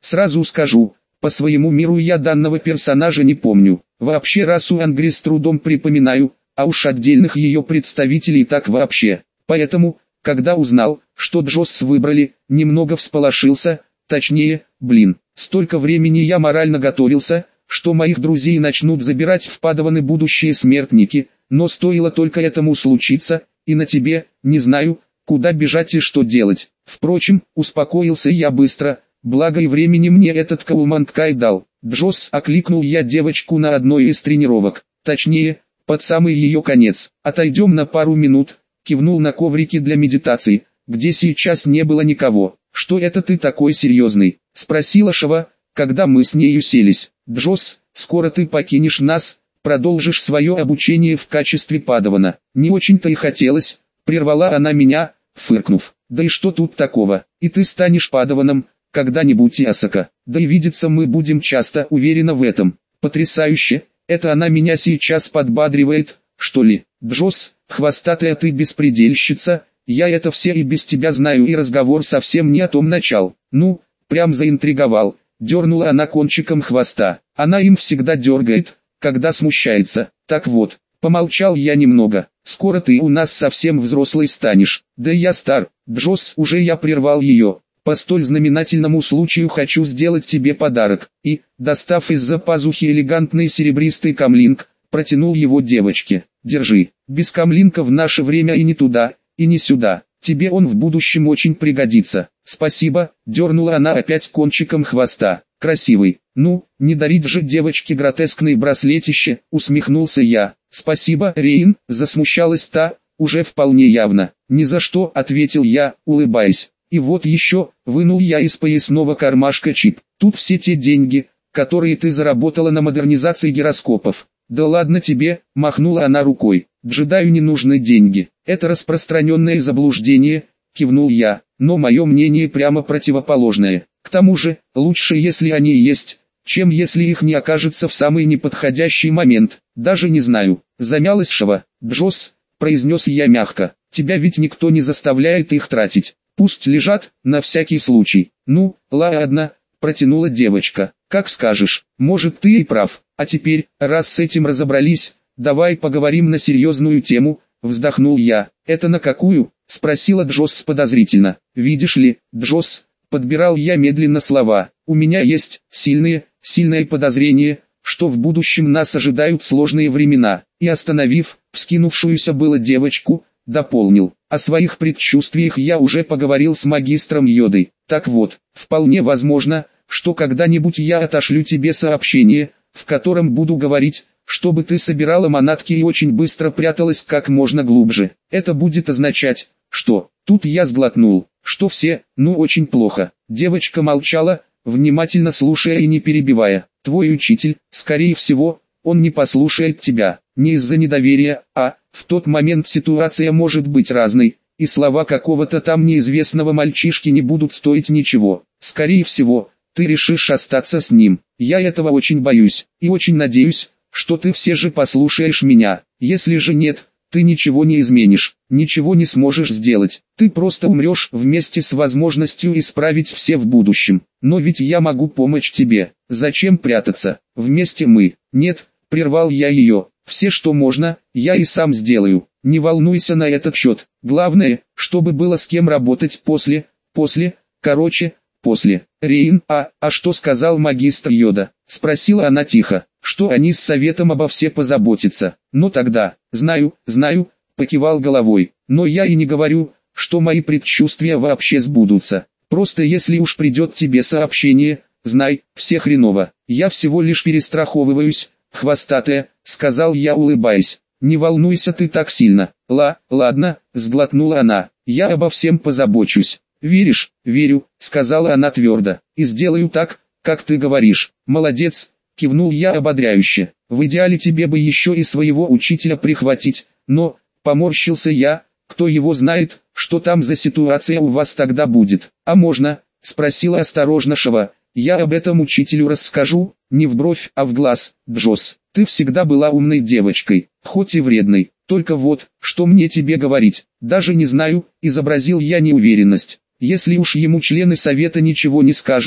Сразу скажу, по своему миру я данного персонажа не помню. Вообще расу Ангри с трудом припоминаю, а уж отдельных ее представителей так вообще. Поэтому, когда узнал, что Джосс выбрали, немного всполошился, точнее, столько времени я морально готовился, что моих друзей начнут забирать в падаваны будущие смертники, но стоило только этому случиться, и на тебе, не знаю, куда бежать и что делать. Впрочем, успокоился я быстро, благо и времени мне этот Кауманкай дал. Джосс, окликнул я девочку на одной из тренировок, точнее, под самый ее конец. Отойдем на пару минут, кивнул на коврики для медитации, где сейчас не было никого. Что это ты такой серьезный? Спросила Шава, когда мы с нею селись. Джосс, скоро ты покинешь нас, продолжишь свое обучение в качестве падавана. Не очень-то и хотелось, прервала она меня, фыркнув. Да и что тут такого, и ты станешь падаваном, когда-нибудь, Ясака. Да и видеться мы будем часто, уверена в этом. Потрясающе, это она меня сейчас подбадривает, что ли? Джосс, хвостатая ты беспредельщица, я это все и без тебя знаю, и разговор совсем не о том начал. Ну, прям заинтриговал, дернула она кончиком хвоста. Она им всегда дергает, когда смущается. Так вот, помолчал я немного. Скоро ты у нас совсем взрослый станешь. Да я стар, Джосс, уже я прервал ее. По столь знаменательному случаю хочу сделать тебе подарок. И, достав из-за пазухи элегантный серебристый камлинг, протянул его девочке. Держи, без камлинка в наше время и не туда, и не сюда. Тебе он в будущем очень пригодится. Спасибо, дернула она опять кончиком хвоста. Красивый. Ну, не дарить же девочке гротескное браслетище, усмехнулся я. Спасибо, Рейн, засмущалась та, уже вполне явно. Ни за что, ответил я, улыбаясь. И вот еще, вынул я из поясного кармашка чип. Тут все те деньги, которые ты заработала на модернизации гироскопов. Да ладно тебе, махнула она рукой. Джедаю не нужны деньги. Это распространенное заблуждение, кивнул я. Но мое мнение прямо противоположное. К тому же, лучше если они есть, чем если их не окажется в самый неподходящий момент. Даже не знаю. Замялась Шава. Джосс, произнес я мягко. Тебя ведь никто не заставляет их тратить. Пусть лежат, на всякий случай. Ну, ладно, протянула девочка. Как скажешь, может ты и прав. А теперь, раз с этим разобрались, давай поговорим на серьезную тему, вздохнул я. Это на какую? Спросила Джосс подозрительно. Видишь ли, Джосс, подбирал я медленно слова. У меня есть сильное подозрение, что в будущем нас ожидают сложные времена. И остановив, вскинувшуюся было девочку, дополнил. О своих предчувствиях я уже поговорил с магистром Йодой. Так вот, вполне возможно, что когда-нибудь я отошлю тебе сообщение, в котором буду говорить, чтобы ты собирала манатки и очень быстро пряталась как можно глубже. Это будет означать, что... Тут я сглотнул, что все, ну очень плохо. Девочка молчала, внимательно слушая и не перебивая. Твой учитель, скорее всего, он не послушает тебя, не из-за недоверия, а... В тот момент ситуация может быть разной, и слова какого-то там неизвестного мальчишки не будут стоить ничего. Скорее всего, ты решишь остаться с ним. Я этого очень боюсь, и очень надеюсь, что ты все же послушаешь меня. Если же нет, ты ничего не изменишь, ничего не сможешь сделать. Ты просто умрешь вместе с возможностью исправить все в будущем. Но ведь я могу помочь тебе. Зачем прятаться? Вместе мы. Нет, прервал я ее. Все, что можно, я и сам сделаю. Не волнуйся на этот счет. Главное, чтобы было с кем работать после. Рейн, а что сказал магистр Йода? Спросила она тихо. Что они с советом обо все позаботятся. Но тогда, знаю, покивал головой. Но я и не говорю, что мои предчувствия вообще сбудутся. Просто если уж придет тебе сообщение, знай, все хреново. Я всего лишь перестраховываюсь, хвостатая, сказал я, улыбаясь. Не волнуйся ты так сильно. Ладно, сглотнула она. Я обо всем позабочусь. Веришь? Верю, сказала она твердо. И сделаю так, как ты говоришь. Молодец, кивнул я ободряюще. В идеале тебе бы еще и своего учителя прихватить, но, поморщился я, кто его знает, что там за ситуация у вас тогда будет. А можно? Спросила осторожно Шава. Я об этом учителю расскажу, не в бровь, а в глаз. Джосс, ты всегда была умной девочкой, хоть и вредной. Только вот, что мне тебе говорить, даже не знаю, изобразил я неуверенность. Если уж ему члены совета ничего не скажут,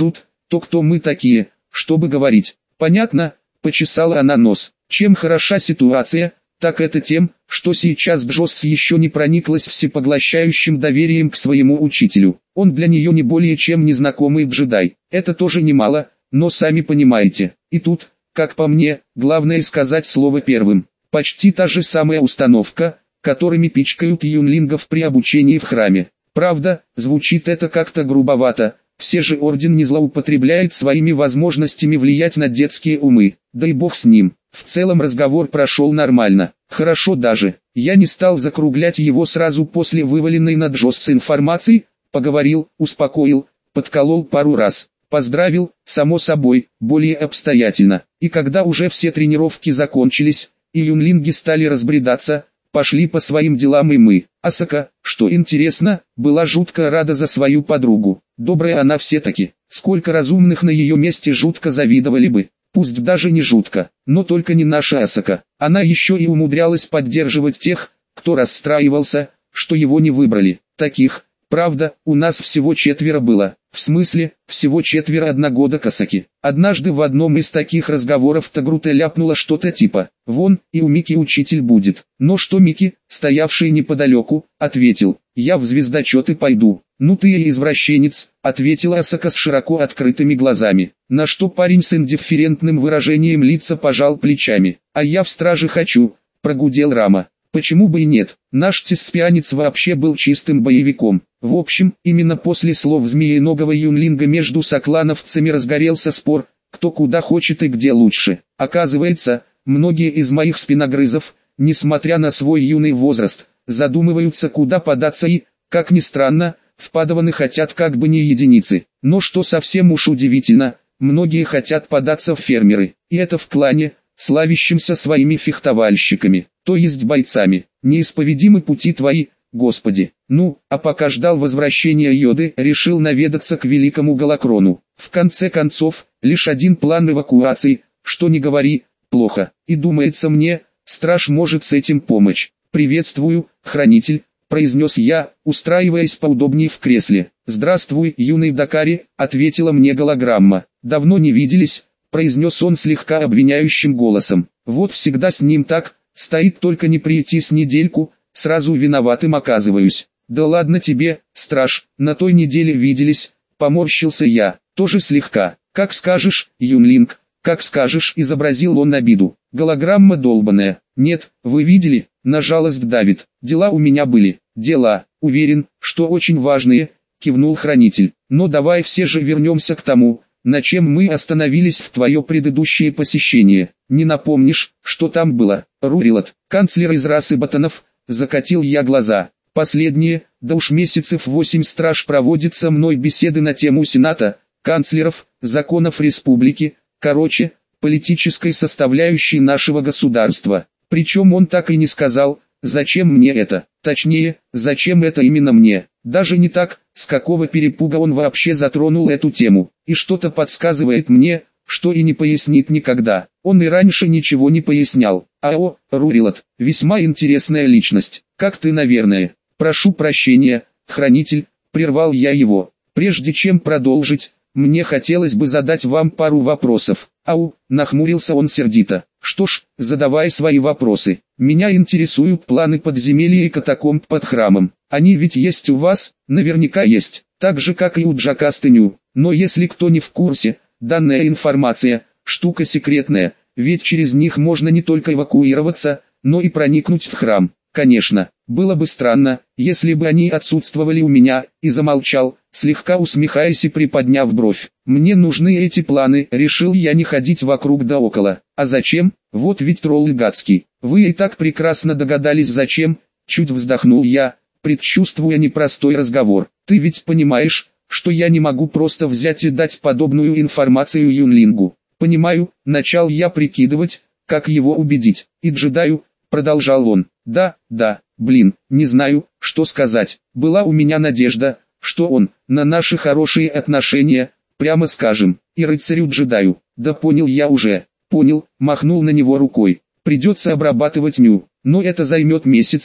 то кто мы такие, чтобы говорить? Понятно, почесала она нос. Чем хороша ситуация, так это тем, что сейчас Джосс еще не прониклась всепоглощающим доверием к своему учителю. Он для нее не более чем незнакомый джедай. Это тоже немало, но сами понимаете. И тут, как по мне, главное сказать слово первым. Почти та же самая установка, которыми пичкают юнлингов при обучении в храме. Правда, звучит это как-то грубовато, все же орден не злоупотребляет своими возможностями влиять на детские умы, да и бог с ним. В целом разговор прошел нормально, хорошо даже. Я не стал закруглять его сразу после вываленной на Джосса информации, поговорил, успокоил, подколол пару раз. Поздравил, само собой, более обстоятельно. И когда уже все тренировки закончились, и юнлинги стали разбредаться, пошли по своим делам и мы. Асака, что интересно, была жутко рада за свою подругу. Добрая она все-таки. Сколько разумных на ее месте жутко завидовали бы. Пусть даже не жутко, но только не наша Асака. Она еще и умудрялась поддерживать тех, кто расстраивался, что его не выбрали. Таких, правда, у нас всего 4 было. В смысле, всего 4 одногодок Асаки. Однажды в одном из таких разговоров Тагрута ляпнула что-то типа: «Вон, и у Мики учитель будет». Но что Мики, стоявший неподалеку, ответил: «Я в звездочеты пойду». «Ну ты и извращенец», ответила Асака с широко открытыми глазами. На что парень с индифферентным выражением лица пожал плечами. «А я в страже хочу», прогудел Рама. Почему бы и нет, наш теспианец вообще был чистым боевиком. В общем, именно после слов змееногого юнлинга между соклановцами разгорелся спор, кто куда хочет и где лучше. Оказывается, многие из моих спиногрызов, несмотря на свой юный возраст, задумываются куда податься и, как ни странно, в падаваны хотят как бы не единицы. Но что совсем уж удивительно, многие хотят податься в фермеры, и это в клане, славящимся своими фехтовальщиками, то есть бойцами. Неисповедимы пути твои, Господи. Ну, а пока ждал возвращения Йоды, решил наведаться к великому Галакрону. В конце концов, лишь один план эвакуации, что не говори, плохо. И думается мне, страж может с этим помочь. «Приветствую, хранитель», произнес я, устраиваясь поудобнее в кресле. «Здравствуй, юный Дакари», ответила мне голограмма. «Давно не виделись», произнес он слегка обвиняющим голосом. «Вот всегда с ним так, стоит только не прийти с недельку, сразу виноватым оказываюсь». «Да ладно тебе, страж, на той неделе виделись», поморщился я, тоже слегка. «Как скажешь, юнлинг, как скажешь», изобразил он обиду. «Голограмма долбаная». «Нет, вы видели», на жалость давит. «Дела у меня были». «Дела, уверен, что очень важные», кивнул хранитель. «Но давай все же вернемся к тому, на чем мы остановились в твое предыдущее посещение. Не напомнишь, что там было?» «Рурилот, канцлер из расы ботанов», закатил я глаза. «Последние, да уж месяцев 8 страж проводит со мной беседы на тему Сената, канцлеров, законов республики, короче, политической составляющей нашего государства. Причем он так и не сказал, зачем мне это, точнее, зачем это именно мне. Даже не так, с какого перепуга он вообще затронул эту тему. И что-то подсказывает мне, что и не пояснит никогда. Он и раньше ничего не пояснял. А Рурилот, весьма интересная личность, как ты, наверное. Прошу прощения, хранитель, прервал я его. Прежде чем продолжить, мне хотелось бы задать вам пару вопросов. Нахмурился он сердито. Что ж, задавай свои вопросы. Меня интересуют планы подземелья и катакомб под храмом. Они ведь есть у вас? Наверняка есть. Так же как и у Джакастыню. Но если кто не в курсе, данная информация – штука секретная, ведь через них можно не только эвакуироваться, но и проникнуть в храм. Конечно, было бы странно, если бы они отсутствовали у меня, и замолчал, слегка усмехаясь и приподняв бровь. Мне нужны эти планы, решил я не ходить вокруг да около. А зачем? Вот ведь тролль гадский. Вы и так прекрасно догадались зачем, чуть вздохнул я, предчувствуя непростой разговор. Ты ведь понимаешь, что я не могу просто взять и дать подобную информацию юнлингу. Понимаю, начал я прикидывать, как его убедить. И джедаю, продолжал он. Да, блин, не знаю, что сказать. Была у меня надежда, что он, на наши хорошие отношения, прямо скажем, и рыцарю-джедаю. Да понял я уже, понял, махнул на него рукой. Придется обрабатывать Ню, но это займет месяцы,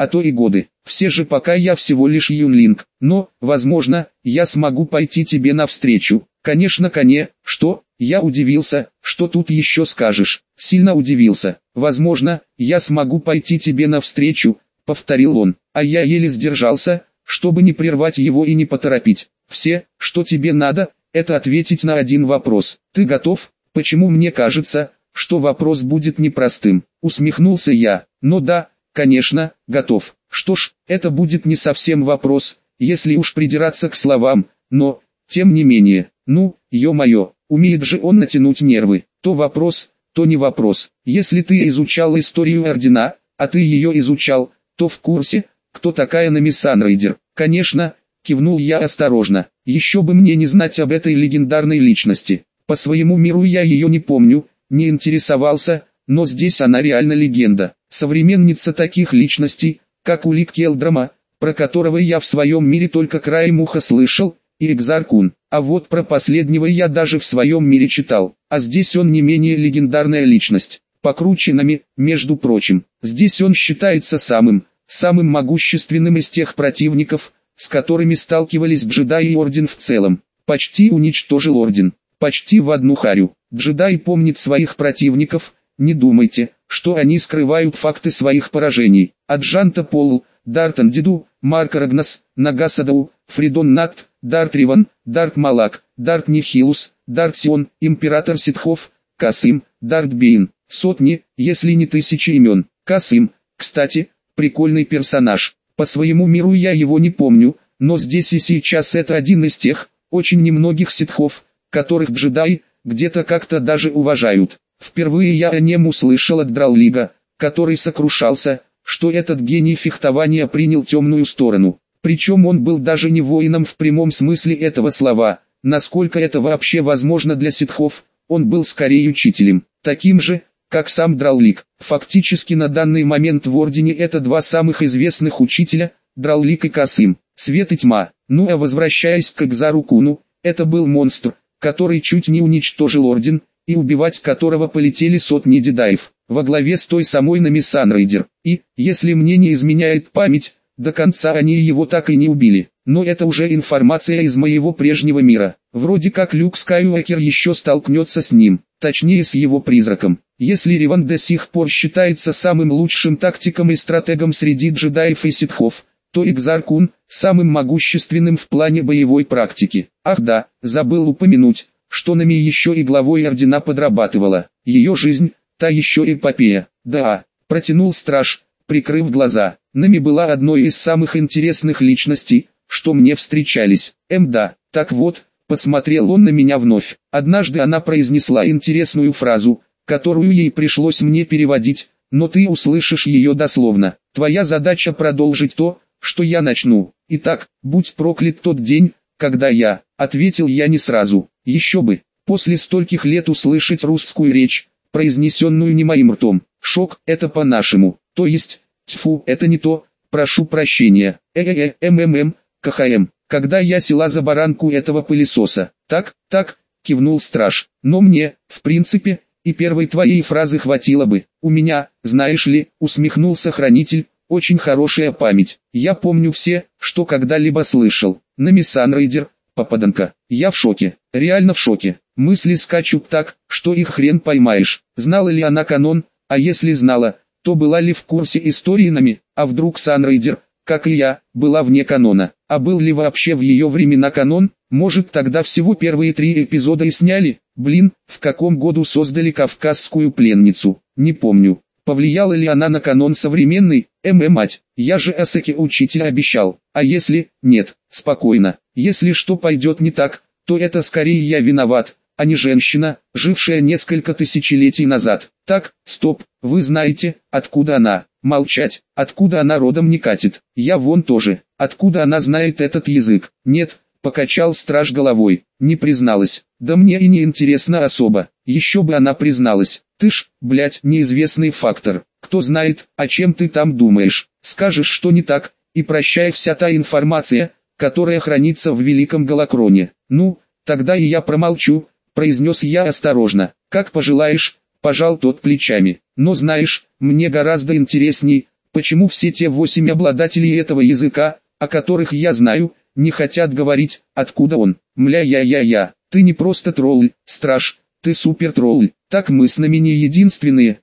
а то и годы. Все же пока я всего лишь юнлинг, но, возможно, я смогу пойти тебе навстречу. Конечно, что? Я удивился, что тут еще скажешь, сильно удивился. Возможно, я смогу пойти тебе навстречу, повторил он, а я еле сдержался, чтобы не прервать его и не поторопить. Все, что тебе надо, это ответить на один вопрос. Ты готов? Почему мне кажется, что вопрос будет непростым? Усмехнулся я. Но да, конечно, готов. Что ж, это будет не совсем вопрос, если уж придираться к словам, но, тем не менее, ну, ё-моё, умеет же он натянуть нервы. То вопрос, то не вопрос. Если ты изучал историю Ордена, а ты ее изучал, то в курсе, кто такая Нами Санрайдер. Конечно, кивнул я осторожно. Еще бы мне не знать об этой легендарной личности. По своему миру я ее не помню, не интересовался, но здесь она реально легенда. Современница таких личностей, как Улик Келдрама, про которого я в своем мире только краем уха слышал, и Экзаркун. А вот про последнего я даже в своем мире читал. А здесь он не менее легендарная личность. Покруче Нами, между прочим. Здесь он считается самым могущественным из тех противников, с которыми сталкивались джедаи и Орден в целом. Почти уничтожил Орден. Почти в одну харю. Джедай помнит своих противников, не думайте, что они скрывают факты своих поражений. От Джанта Полу, Дарт Андиду, Марка Рагнас, Нагасадау, Фридон Накт, Дарт Риван, Дарт Малак, Дарт Нихилус, Дарт Сион, Император Ситхов, Касым, Дарт Бейн. Сотни, если не тысячи имен. Касым, кстати, прикольный персонаж. По своему миру я его не помню, но здесь и сейчас это один из тех, очень немногих ситхов, которых джедаи, где-то как-то даже уважают. Впервые я о нем услышал от Драллига, который сокрушался, что этот гений фехтования принял темную сторону. Причем он был даже не воином в прямом смысле этого слова, насколько это вообще возможно для ситхов, он был скорее учителем, таким же, как сам Драллиг. Фактически на данный момент в Ордене это два самых известных учителя, Драллиг и Касым, свет и тьма. Ну а возвращаясь к Экзаркуну, это был монстр, который чуть не уничтожил Орден, и убивать которого полетели сотни джедаев, во главе с той самой Нами Санрайдер. И, если мне не изменяет память, до конца они его так и не убили. Но это уже информация из моего прежнего мира. Вроде как Люк Скайуокер еще столкнется с ним, точнее с его призраком. Если Риван до сих пор считается самым лучшим тактиком и стратегом среди джедаев и ситхов, то Экзаркун – самым могущественным в плане боевой практики. Ах да, забыл упомянуть, что Нами еще и главой Ордена подрабатывала. Ее жизнь – та еще эпопея. Да, протянул страж, прикрыв глаза. Нами была одной из самых интересных личностей, что мне встречались. Да, так вот, посмотрел он на меня вновь. Однажды она произнесла интересную фразу, которую ей пришлось мне переводить, но ты услышишь ее дословно. Твоя задача продолжить то, что я начну. Итак, будь проклят тот день, когда я, ответил я не сразу. Еще бы, после стольких лет услышать русскую речь, произнесенную не моим ртом. Шок, это по-нашему. То есть, тьфу, это не то, прошу прощения. КХМ. Когда я села за баранку этого пылесоса. Так, кивнул страж. Но мне, в принципе, и первой твоей фразы хватило бы. У меня, знаешь ли, усмехнулся хранитель, очень хорошая память. Я помню все, что когда-либо слышал. Нами Санрайдер, попаданка. Я в шоке, реально в шоке. Мысли скачут так, что их хрен поймаешь. Знала ли она канон, а если знала, то была ли в курсе истории Нами, а вдруг Санрайдер, как и я, была вне канона. А был ли вообще в ее времена канон? Может тогда всего первые 3 эпизода и сняли? Блин, в каком году создали Кавказскую пленницу? Не помню. Повлияла ли она на канон современный? Мать, я же Асаки учителя обещал. А если, нет, спокойно. Если что пойдет не так, то это скорее я виноват, а не женщина, жившая несколько тысячелетий назад. Так, стоп, вы знаете, откуда она? Молчать, откуда она родом не катит. Я вон тоже, откуда она знает этот язык? Нет, покачал страж головой, не призналась. Да мне и не интересно особо, еще бы она призналась. Ты ж, блять, неизвестный фактор. Кто знает, о чем ты там думаешь. Скажешь, что не так, и прощай вся та информация, которая хранится в Великом Галакроне. Ну, тогда и я промолчу, произнес я осторожно. Как пожелаешь, пожал тот плечами. Но знаешь, мне гораздо интересней, Почему все те 8 обладателей этого языка, о которых я знаю, не хотят говорить, откуда он? Мля-я-я-я, ты не просто тролль, страж, ты супер-тролль. Так мы с нами не единственные.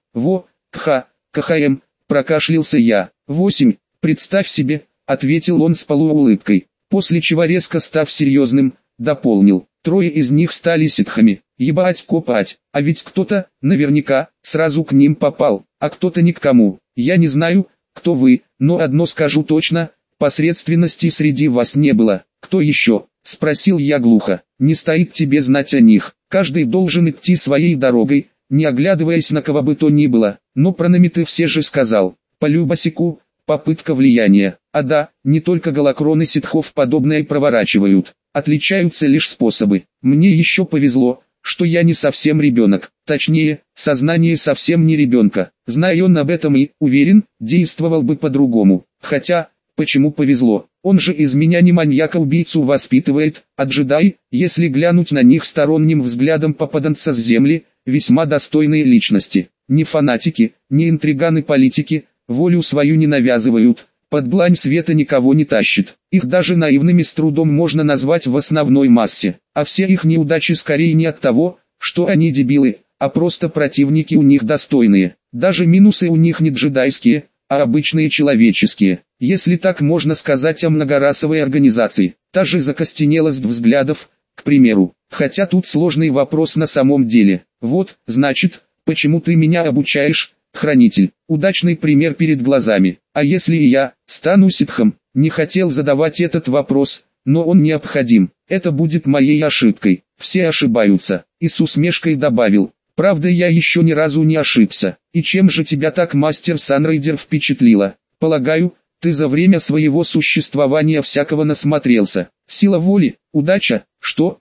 КХМ, прокашлялся я. 8, представь себе, ответил он с полуулыбкой, после чего резко став серьезным, дополнил. 3 из них стали ситхами. Ебать копать, а ведь кто-то, наверняка, сразу к ним попал, а кто-то ни к кому. Я не знаю, кто вы, но одно скажу точно, посредственности среди вас не было. Кто еще? Спросил я глухо. Не стоит тебе знать о них. Каждый должен идти своей дорогой, не оглядываясь на кого бы то ни было. Но про нами ты все же сказал. Полюбасику, попытка влияния. А да, не только голокроны ситхов подобное проворачивают. Отличаются лишь способы. Мне еще повезло, что я не совсем ребенок. Точнее, сознание совсем не ребенка. Зная он об этом и, уверен, действовал бы по-другому. Хотя, почему повезло? Он же из меня не маньяка-убийцу воспитывает, а джедай, если глянуть на них сторонним взглядом попаданца с земли, весьма достойные личности. Не фанатики, не интриганы-политики, волю свою не навязывают, под длань света никого не тащит. Их даже наивными с трудом можно назвать в основной массе, а все их неудачи скорее не от того, что они дебилы, а просто противники у них достойные. Даже минусы у них не джедайские, а обычные человеческие, если так можно сказать о многорасовой организации. Та же закостенелость взглядов, к примеру. Хотя тут сложный вопрос на самом деле. Вот, значит, почему ты меня обучаешь, хранитель? Удачный пример перед глазами. А если и я стану ситхом? Не хотел задавать этот вопрос, но он необходим. Это будет моей ошибкой. Все ошибаются. И с усмешкой добавил. Правда, я еще ни разу не ошибся. И чем же тебя так мастер Санрайдер впечатлила? Полагаю, ты за время своего существования всякого насмотрелся. Сила воли, удача, что?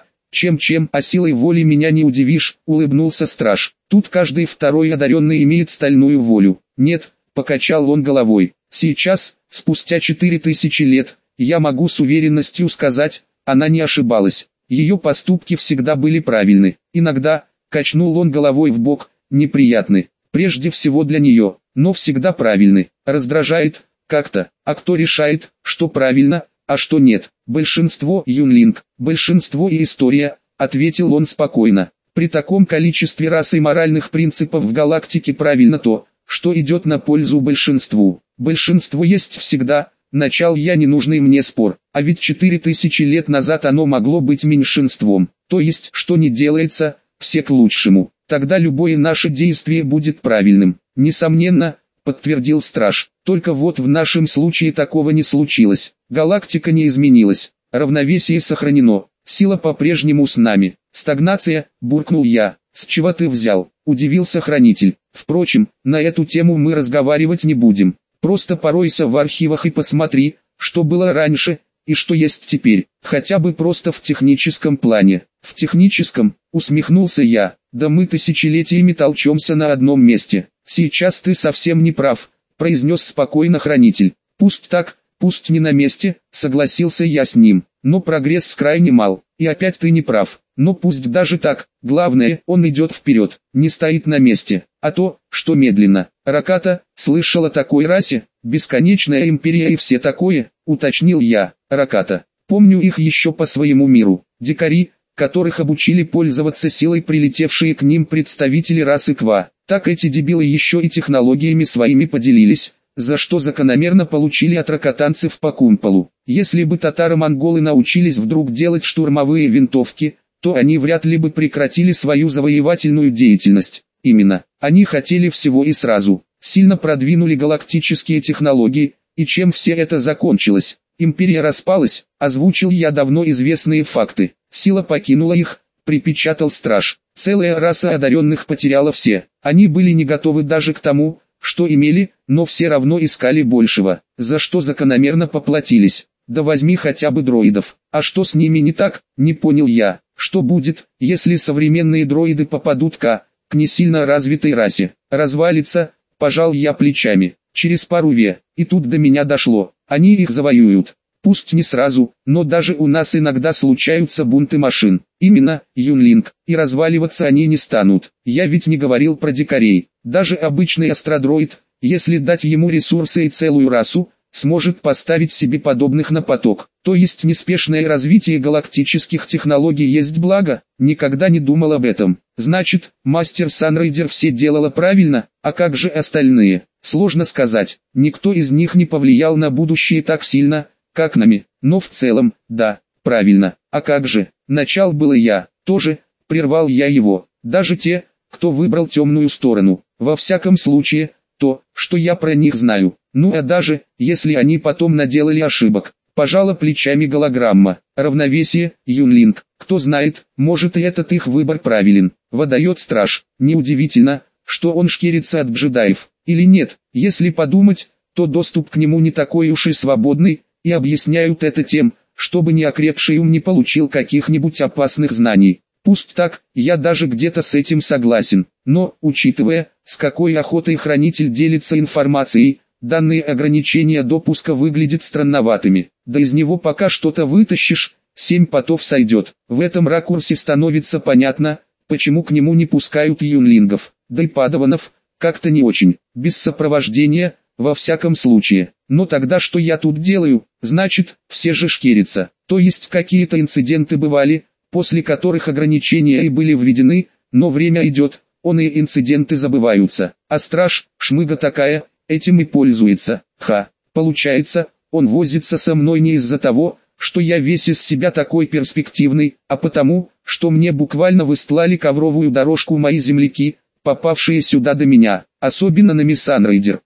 Чем, а силой воли меня не удивишь, улыбнулся страж. Тут каждый второй одаренный имеет стальную волю. Нет, покачал он головой. Сейчас, спустя 4000 лет, я могу с уверенностью сказать, она не ошибалась. Ее поступки всегда были правильны. Иногда, качнул он головой в бок, неприятны. Прежде всего для нее, но всегда правильны. Раздражает, как-то. А кто решает, что правильно, а что нет? Большинство, Юнлинг, большинство и история, ответил он спокойно. При таком количестве рас и моральных принципов в галактике правильно то, что идет на пользу большинству. Большинство есть всегда, начал я ненужный мне спор, а ведь 4000 лет назад оно могло быть меньшинством, то есть, что не делается, все к лучшему. Тогда любое наше действие будет правильным. Несомненно, подтвердил страж. Только вот в нашем случае такого не случилось. Галактика не изменилась. Равновесие сохранено. Сила по-прежнему с нами. Стагнация, буркнул я. С чего ты взял? Удивился хранитель. Впрочем, на эту тему мы разговаривать не будем. Просто поройся в архивах и посмотри, что было раньше, и что есть теперь. Хотя бы просто в техническом плане. В техническом, усмехнулся я. Да мы тысячелетиями толчемся на одном месте. Сейчас ты совсем не прав, произнес спокойно хранитель. Пусть так, пусть не на месте, согласился я с ним. Но прогресс крайне мал. И опять ты не прав. Но пусть даже так, главное, он идет вперед, не стоит на месте. А то, что медленно. Раката, слышал о такой расе? Бесконечная империя и все такое, уточнил я. Раката. Помню их еще по своему миру. Дикари, которых обучили пользоваться силой прилетевшие к ним представители расы Ква. Так эти дебилы еще и технологиями своими поделились, за что закономерно получили от ракатанцев по кумполу. Если бы татаро-монголы научились вдруг делать штурмовые винтовки, то они вряд ли бы прекратили свою завоевательную деятельность. Именно, они хотели всего и сразу, сильно продвинули галактические технологии, и чем все это закончилось? Империя распалась, озвучил я давно известные факты. Сила покинула их, припечатал страж. Целая раса одаренных потеряла все. Они были не готовы даже к тому, что имели, но все равно искали большего, за что закономерно поплатились. Да возьми хотя бы дроидов. А что с ними не так, не понял я. Что будет, если современные дроиды попадут к не сильно развитой расе? Развалится, пожал я плечами. Через пару ве, и тут до меня дошло. Они их завоюют. Пусть не сразу, но даже у нас иногда случаются бунты машин. Именно, Юнлинг, и разваливаться они не станут. Я ведь не говорил про дикарей. Даже обычный астродроид, если дать ему ресурсы и целую расу, сможет поставить себе подобных на поток. То есть неспешное развитие галактических технологий есть благо? Никогда не думал об этом. Значит, мастер Санрайдер все делала правильно, а как же остальные? Сложно сказать. Никто из них не повлиял на будущее так сильно, как нами. Но в целом, да, правильно. А как же? Начал было я, тоже, прервал я его. Даже те, кто выбрал темную сторону. Во всяком случае, то, что я про них знаю. Ну а даже, если они потом наделали ошибок. Пожала плечами голограмма. Равновесие, Юнлинг. Кто знает, может и этот их выбор правилен. Выдает страж. Неудивительно, что он шкерится от джедаев. Или нет, если подумать, то доступ к нему не такой уж и свободный, и объясняют это тем, чтобы неокрепший ум не получил каких-нибудь опасных знаний. Пусть так, я даже где-то с этим согласен, но, учитывая, с какой охотой хранитель делится информацией, данные ограничения допуска выглядят странноватыми. Да из него пока что-то вытащишь, 7 потов сойдет. В этом ракурсе становится понятно, почему к нему не пускают юнлингов, да и падаванов, как-то не очень, без сопровождения, во всяком случае. Но тогда что я тут делаю? Значит, все же шкерятся, то есть какие-то инциденты бывали, после которых ограничения и были введены, но время идет, он и инциденты забываются. А страж, шмыга такая, этим и пользуется. Получается, он возится со мной не из-за того, что я весь из себя такой перспективный, а потому, что мне буквально выстлали ковровую дорожку мои земляки, попавшие сюда до меня, особенно на Санрайдер.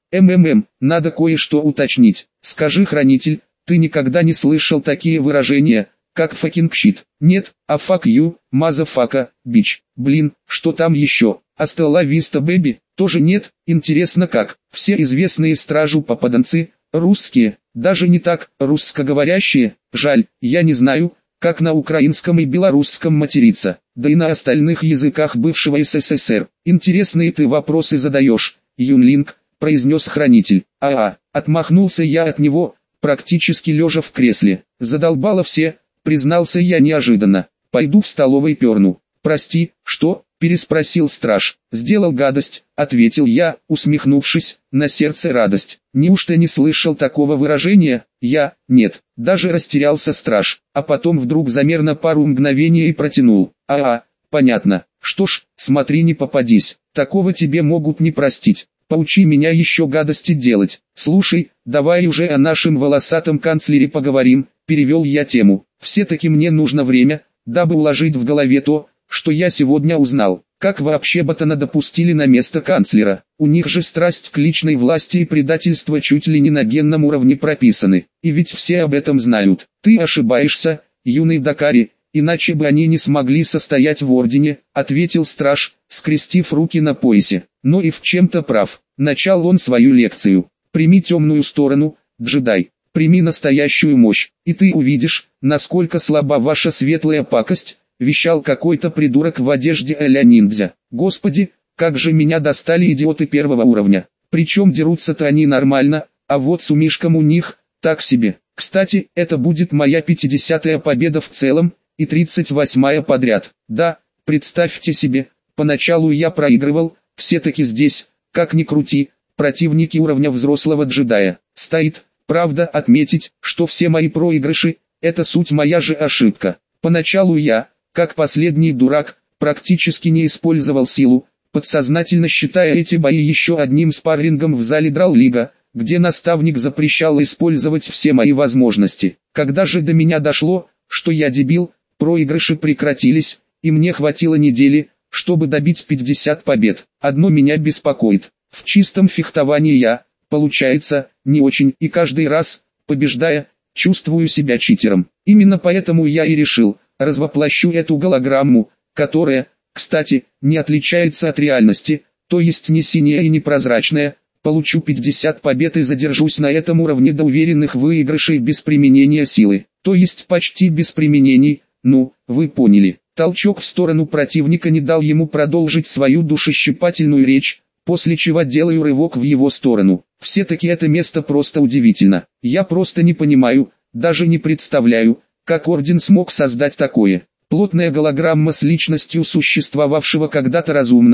Надо кое-что уточнить. Скажи, хранитель, ты никогда не слышал такие выражения, как fucking shit? Нет, а fuck you, motherfucker, bitch. Блин, что там еще? Hasta la vista, baby? Тоже нет? Интересно как? Все известные стражу попаданцы, русские, даже не так, русско-говорящие. Жаль, я не знаю, как на украинском и белорусском материться, да и на остальных языках бывшего СССР. Интересные ты вопросы задаешь, Юнлинг, произнес хранитель. Отмахнулся я от него, практически лежа в кресле. Задолбало все, признался я неожиданно. Пойду в столовой перну. Прости, что? Переспросил страж. Сделал гадость, ответил я, усмехнувшись, на сердце радость. Неужто не слышал такого выражения? Нет, даже растерялся страж, а потом вдруг замер на пару мгновений и протянул. Понятно. Что ж, смотри не попадись, такого тебе могут не простить. Поучи меня еще гадости делать. Слушай, давай уже о нашем волосатом канцлере поговорим, перевел я тему. Все-таки мне нужно время, дабы уложить в голове то, что я сегодня узнал. Как вообще Ботана допустили на место канцлера? У них же страсть к личной власти и предательство чуть ли не на генном уровне прописаны. И ведь все об этом знают. Ты ошибаешься, юный Дакари, иначе бы они не смогли состоять в ордене, ответил страж, скрестив руки на поясе. Но и в чем-то прав. Начал он свою лекцию. Прими темную сторону, джедай. Прими настоящую мощь, и ты увидишь, насколько слаба ваша светлая пакость, вещал какой-то придурок в одежде а-ля ниндзя. Господи, как же меня достали идиоты первого уровня. Причем дерутся-то они нормально, а вот с умишком у них, так себе. Кстати, это будет моя 50-я победа в целом, и 38-я подряд. Да, представьте себе, поначалу я проигрывал, все-таки здесь, как ни крути, противники уровня взрослого джедая. Стоит, правда, отметить, что все мои проигрыши, это суть моя же ошибка. Поначалу я, как последний дурак, практически не использовал силу, подсознательно считая эти бои еще одним спаррингом в зале драл-лига, где наставник запрещал использовать все мои возможности. Когда же до меня дошло, что я дебил, проигрыши прекратились, и мне хватило недели, чтобы добить 50 побед. Одно меня беспокоит. В чистом фехтовании я, получается, не очень, и каждый раз, побеждая, чувствую себя читером. Именно поэтому я и решил, развоплощу эту голограмму, которая, кстати, не отличается от реальности, то есть не синяя и не прозрачная, получу 50 побед и задержусь на этом уровне до уверенных выигрышей без применения силы, то есть почти без применений, ну, вы поняли. Толчок в сторону противника не дал ему продолжить свою душещипательную речь, после чего делаю рывок в его сторону. Все-таки это место просто удивительно. Я просто не понимаю, даже не представляю, как Орден смог создать такое. Плотная голограмма с личностью существовавшего когда-то разумного,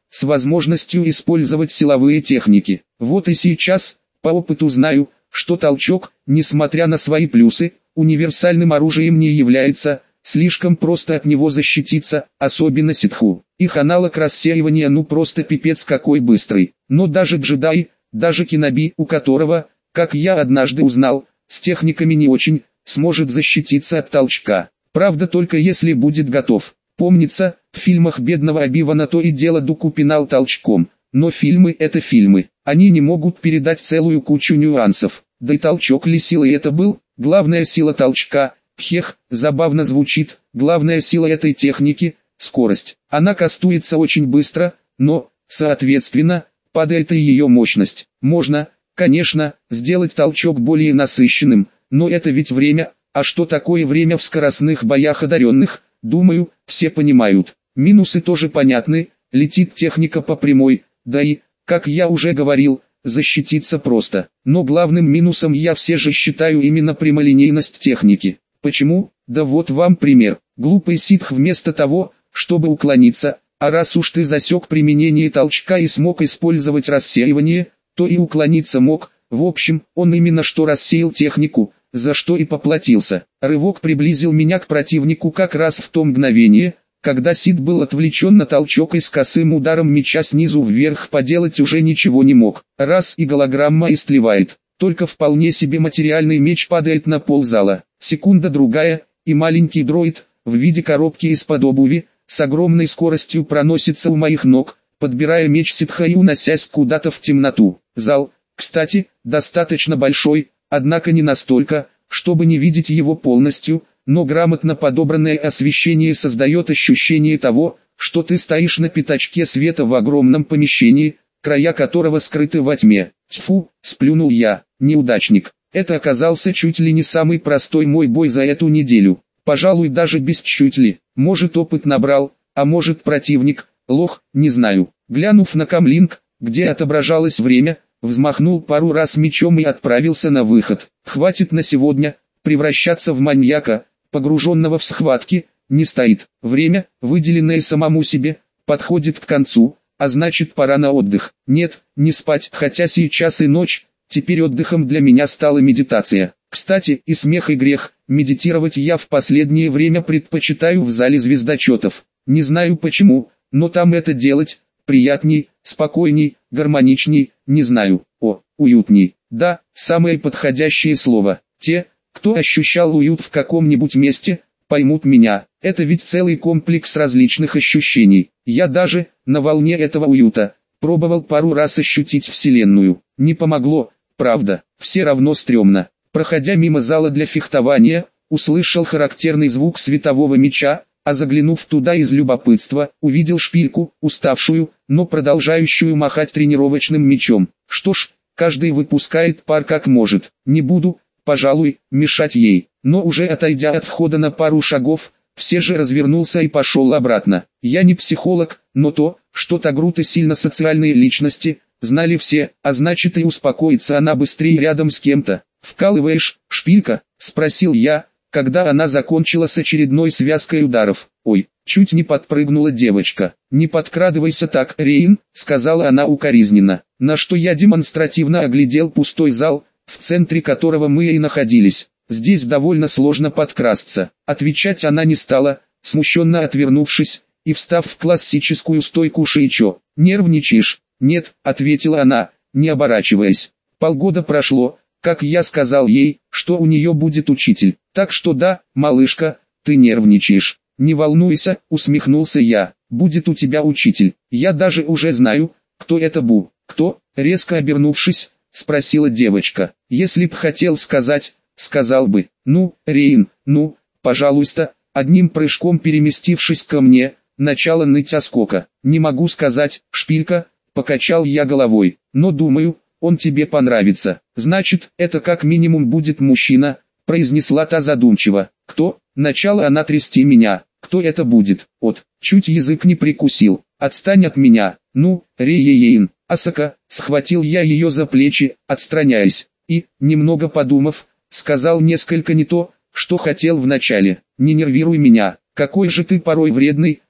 с возможностью использовать силовые техники. Вот и сейчас, по опыту знаю, что толчок, несмотря на свои плюсы, универсальным оружием не является, слишком просто от него защититься, особенно ситху. Их аналог рассеивания ну просто пипец какой быстрый. Но даже джедай, даже киноби, у которого, как я однажды узнал, с техниками не очень, сможет защититься от толчка. Правда только если будет готов. Помнится, в фильмах бедного Оби-Вана то и дело дуку пинал толчком. Но фильмы это фильмы, они не могут передать целую кучу нюансов. Да и толчок ли силой это был? Главная сила толчка, пхех, забавно звучит, главная сила этой техники – скорость. Она кастуется очень быстро, но, соответственно, падает и ее мощность. Можно, конечно, сделать толчок более насыщенным, но это ведь время, а что такое время в скоростных боях одаренных, думаю, все понимают. Минусы тоже понятны, летит техника по прямой, да и, как я уже говорил, защититься просто. Но главным минусом я все же считаю именно прямолинейность техники. Почему? Да вот вам пример. Глупый ситх вместо того, чтобы уклониться, а раз уж ты засек применение толчка и смог использовать рассеивание, то и уклониться мог. В общем, он именно что рассеял технику, за что и поплатился. Рывок приблизил меня к противнику как раз в то мгновение, когда Сид был отвлечен на толчок и с косым ударом меча снизу вверх поделать уже ничего не мог. Раз и голограмма истлевает, только вполне себе материальный меч падает на пол зала. Секунда-другая, и маленький дроид, в виде коробки из-под обуви, с огромной скоростью проносится у моих ног, подбирая меч ситха и уносясь куда-то в темноту. Зал, кстати, достаточно большой, однако не настолько, чтобы не видеть его полностью, но грамотно подобранное освещение создает ощущение того, что ты стоишь на пятачке света в огромном помещении, края которого скрыты во тьме. Тьфу, сплюнул я, неудачник. Это оказался чуть ли не самый простой мой бой за эту неделю. Пожалуй, даже без чуть ли. Может, опыт набрал, а может, противник, лох, не знаю. Глянув на камлинг, где отображалось время, взмахнул пару раз мечом и отправился на выход. Хватит на сегодня, превращаться в маньяка, погруженного в схватки, не стоит. Время, выделенное самому себе, подходит к концу, а значит пора на отдых. Нет, не спать, хотя сейчас и ночь, теперь отдыхом для меня стала медитация. Кстати, и смех и грех, медитировать я в последнее время предпочитаю в зале звездочетов. Не знаю почему, но там это делать приятней, спокойней, гармоничней, не знаю, уютней. Да, самое подходящее слово. Те, кто ощущал уют в каком-нибудь месте, поймут меня. Это ведь целый комплекс различных ощущений. Я даже, на волне этого уюта, пробовал пару раз ощутить Вселенную. Не помогло, правда, все равно стрёмно. Проходя мимо зала для фехтования, услышал характерный звук светового меча, а заглянув туда из любопытства, увидел шпильку, уставшую, но продолжающую махать тренировочным мечом. Что ж, каждый выпускает пар как может. Не буду, пожалуй, мешать ей. Но уже отойдя от входа на пару шагов, все же развернулся и пошел обратно. Я не психолог, но то, что Тагруты сильно социальные личности, знали все, а значит и успокоится она быстрее рядом с кем-то. «Вкалываешь, шпилька?» – спросил я, когда она закончила с очередной связкой ударов. «Ой, чуть не подпрыгнула девочка». «Не подкрадывайся так, Рейн», – сказала она укоризненно, на что я демонстративно оглядел пустой зал, в центре которого мы и находились. Здесь довольно сложно подкрасться. Отвечать она не стала, смущенно отвернувшись, и встав в классическую стойку шейчо. «Нервничаешь?» «Нет», — ответила она, не оборачиваясь. Полгода прошло, как я сказал ей, что у нее будет учитель. Так что да, малышка, ты нервничаешь. «Не волнуйся», — усмехнулся я, — «будет у тебя учитель. Я даже уже знаю, кто это был». «Кто?» — резко обернувшись, спросила девочка. «Если б хотел сказать, сказал бы. Ну, Рейн, ну, пожалуйста», одним прыжком переместившись ко мне, начала ныть оскока. «Не могу сказать, шпилька», — покачал я головой, «но думаю, он тебе понравится». «Значит, это как минимум будет мужчина», — произнесла та задумчиво. «Кто?» — начала она трясти меня. «Кто это будет?» Чуть язык не прикусил. «Отстань от меня». «Ну, Рейн». «Асака», — схватил я ее за плечи, отстраняясь, и, немного подумав, сказал несколько не то, что хотел вначале. «Не нервируй меня, какой же ты порой вредный»,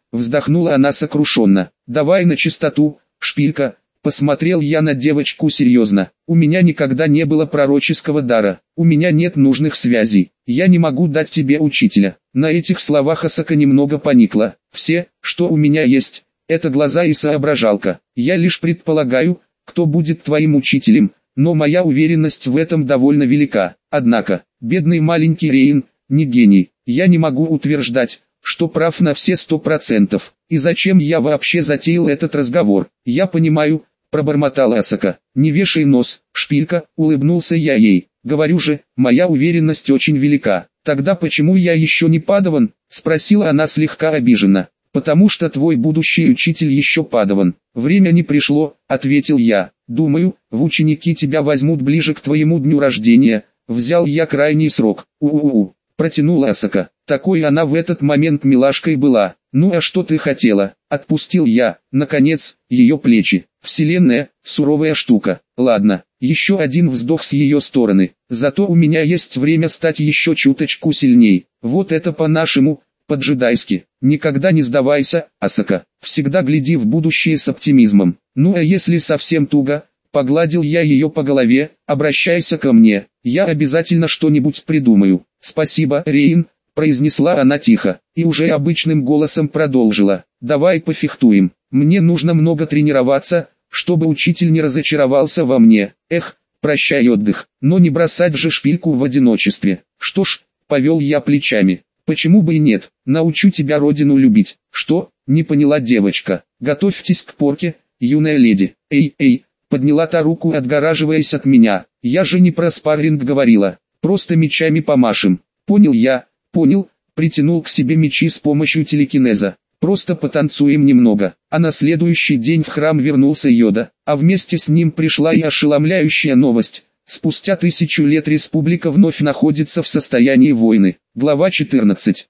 вздохнула она сокрушенно. Давай на чистоту, Шпилька. Посмотрел я на девочку серьезно. У меня никогда не было пророческого дара. У меня нет нужных связей. Я не могу дать тебе учителя. На этих словах Асака немного поникла. Все, что у меня есть, это глаза и соображалка. Я лишь предполагаю, кто будет твоим учителем, но моя уверенность в этом довольно велика. Однако, бедный маленький Рейн, не гений. Я не могу утверждать, что прав на все 100%. И зачем я вообще затеял этот разговор? Я понимаю, пробормотала Асака. Не вешай нос, Шпилька, улыбнулся я ей. Говорю же, моя уверенность очень велика. Тогда почему я еще не падаван? Спросила она слегка обиженно. Потому что твой будущий учитель еще падаван. Время не пришло, ответил я. Думаю, в ученики тебя возьмут ближе к твоему дню рождения. Взял я крайний срок. У-у-у, протянула Асака. Такой она в этот момент милашкой была. Ну а что ты хотела? Отпустил я, наконец, ее плечи. Вселенная, суровая штука. Ладно, еще один вздох с ее стороны. Зато у меня есть время стать еще чуточку сильней. Вот это по-нашему, по-джедайски. Никогда не сдавайся, Асака. Всегда гляди в будущее с оптимизмом. Ну а если совсем туго, погладил я ее по голове, обращайся ко мне. Я обязательно что-нибудь придумаю. Спасибо, Рейн, произнесла она тихо, и уже обычным голосом продолжила. Давай пофехтуем. Мне нужно много тренироваться, чтобы учитель не разочаровался во мне. Эх, прощай отдых, но не бросать же Шпильку в одиночестве. Что ж, повел я плечами. Почему бы и нет, научу тебя родину любить. Что, не поняла девочка. Готовьтесь к порке, юная леди. Эй, подняла та руку, отгораживаясь от меня. Я же не про спарринг говорила, просто мечами помашем. Понял я, понял, притянул к себе мечи с помощью телекинеза. Просто потанцуем немного. А на следующий день в храм вернулся Йода, а вместе с ним пришла и ошеломляющая новость. Спустя 1000 лет республика вновь находится в состоянии войны. Глава 14.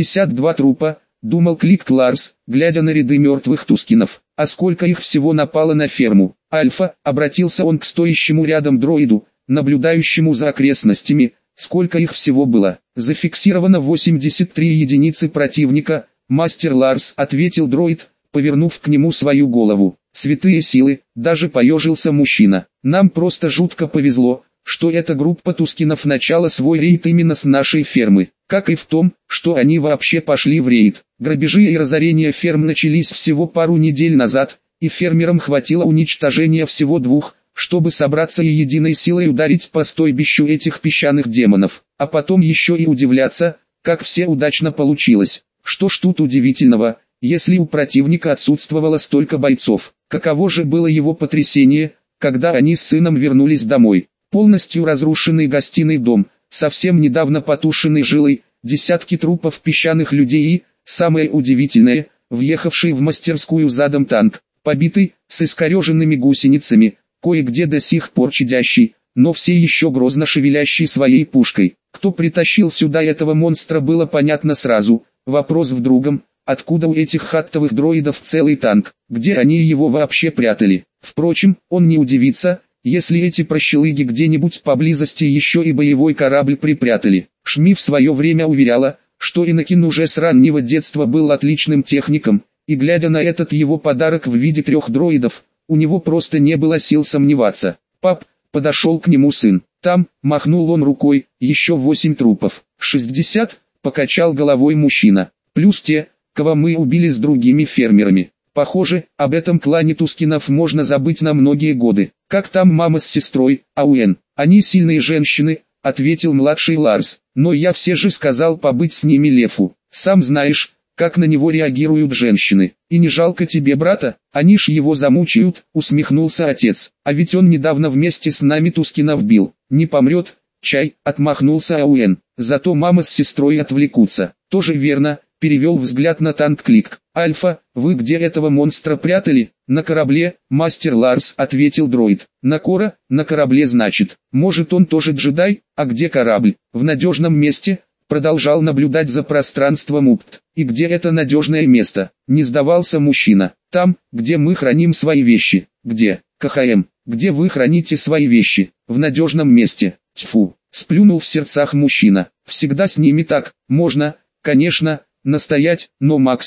52 трупа, думал Клик Ларс, глядя на ряды мертвых тускинов. А сколько их всего напало на ферму? Альфа, обратился он к стоящему рядом дроиду, наблюдающему за окрестностями. Сколько их всего было? Зафиксировано 83 единицы противника. Мастер Ларс, ответил дроид, повернув к нему свою голову. Святые силы, даже поежился мужчина. Нам просто жутко повезло, что эта группа тускинов начала свой рейд именно с нашей фермы. Как и в том, что они вообще пошли в рейд. Грабежи и разорения ферм начались всего пару недель назад, и фермерам хватило уничтожения всего 2, чтобы собраться и единой силой ударить по стойбищу этих песчаных демонов. А потом еще и удивляться, как все удачно получилось. Что ж тут удивительного, если у противника отсутствовало столько бойцов? Каково же было его потрясение, когда они с сыном вернулись домой. Полностью разрушенный гостиный дом, совсем недавно потушенный жилой, десятки трупов песчаных людей и, самое удивительное, въехавший в мастерскую задом танк, побитый, с искореженными гусеницами, кое-где до сих пор чадящий, но все еще грозно шевелящий своей пушкой. Кто притащил сюда этого монстра, было понятно сразу. Вопрос в другом: откуда у этих хаттовых дроидов целый танк, где они его вообще прятали? Впрочем, он не удивится, если эти прощелыги где-нибудь поблизости еще и боевой корабль припрятали. Шми в свое время уверяла, что Инокин уже с раннего детства был отличным техником, и глядя на этот его подарок в виде 3 дроидов, у него просто не было сил сомневаться. «Пап», подошел к нему сын, «там», махнул он рукой, еще 8 трупов. 60, покачал головой мужчина, плюс те, кого мы убили с другими фермерами. Похоже, об этом клане Тускинов можно забыть на многие годы. Как там мама с сестрой, Ауэн? Они сильные женщины, ответил младший Ларс, но я все же сказал побыть с ними Лефу. Сам знаешь, как на него реагируют женщины. И не жалко тебе брата? Они ж его замучают, усмехнулся отец. А ведь он недавно вместе с нами Тускинов бил. Не помрет, чай, отмахнулся Ауэн. Зато мама с сестрой отвлекутся. Тоже верно, перевел взгляд на танк Клик. Альфа, вы где этого монстра прятали? На корабле, мастер Ларс, ответил дроид. На корабле значит. Может он тоже джедай? А где корабль? В надежном месте. Продолжал наблюдать за пространством УПТ. И где это надежное место? Не сдавался мужчина. Там, где мы храним свои вещи. Где? КХМ. Где вы храните свои вещи? В надежном месте. Тьфу. Сплюнул в сердцах мужчина. Всегда с ними так. Можно, конечно, настоять, но максимум,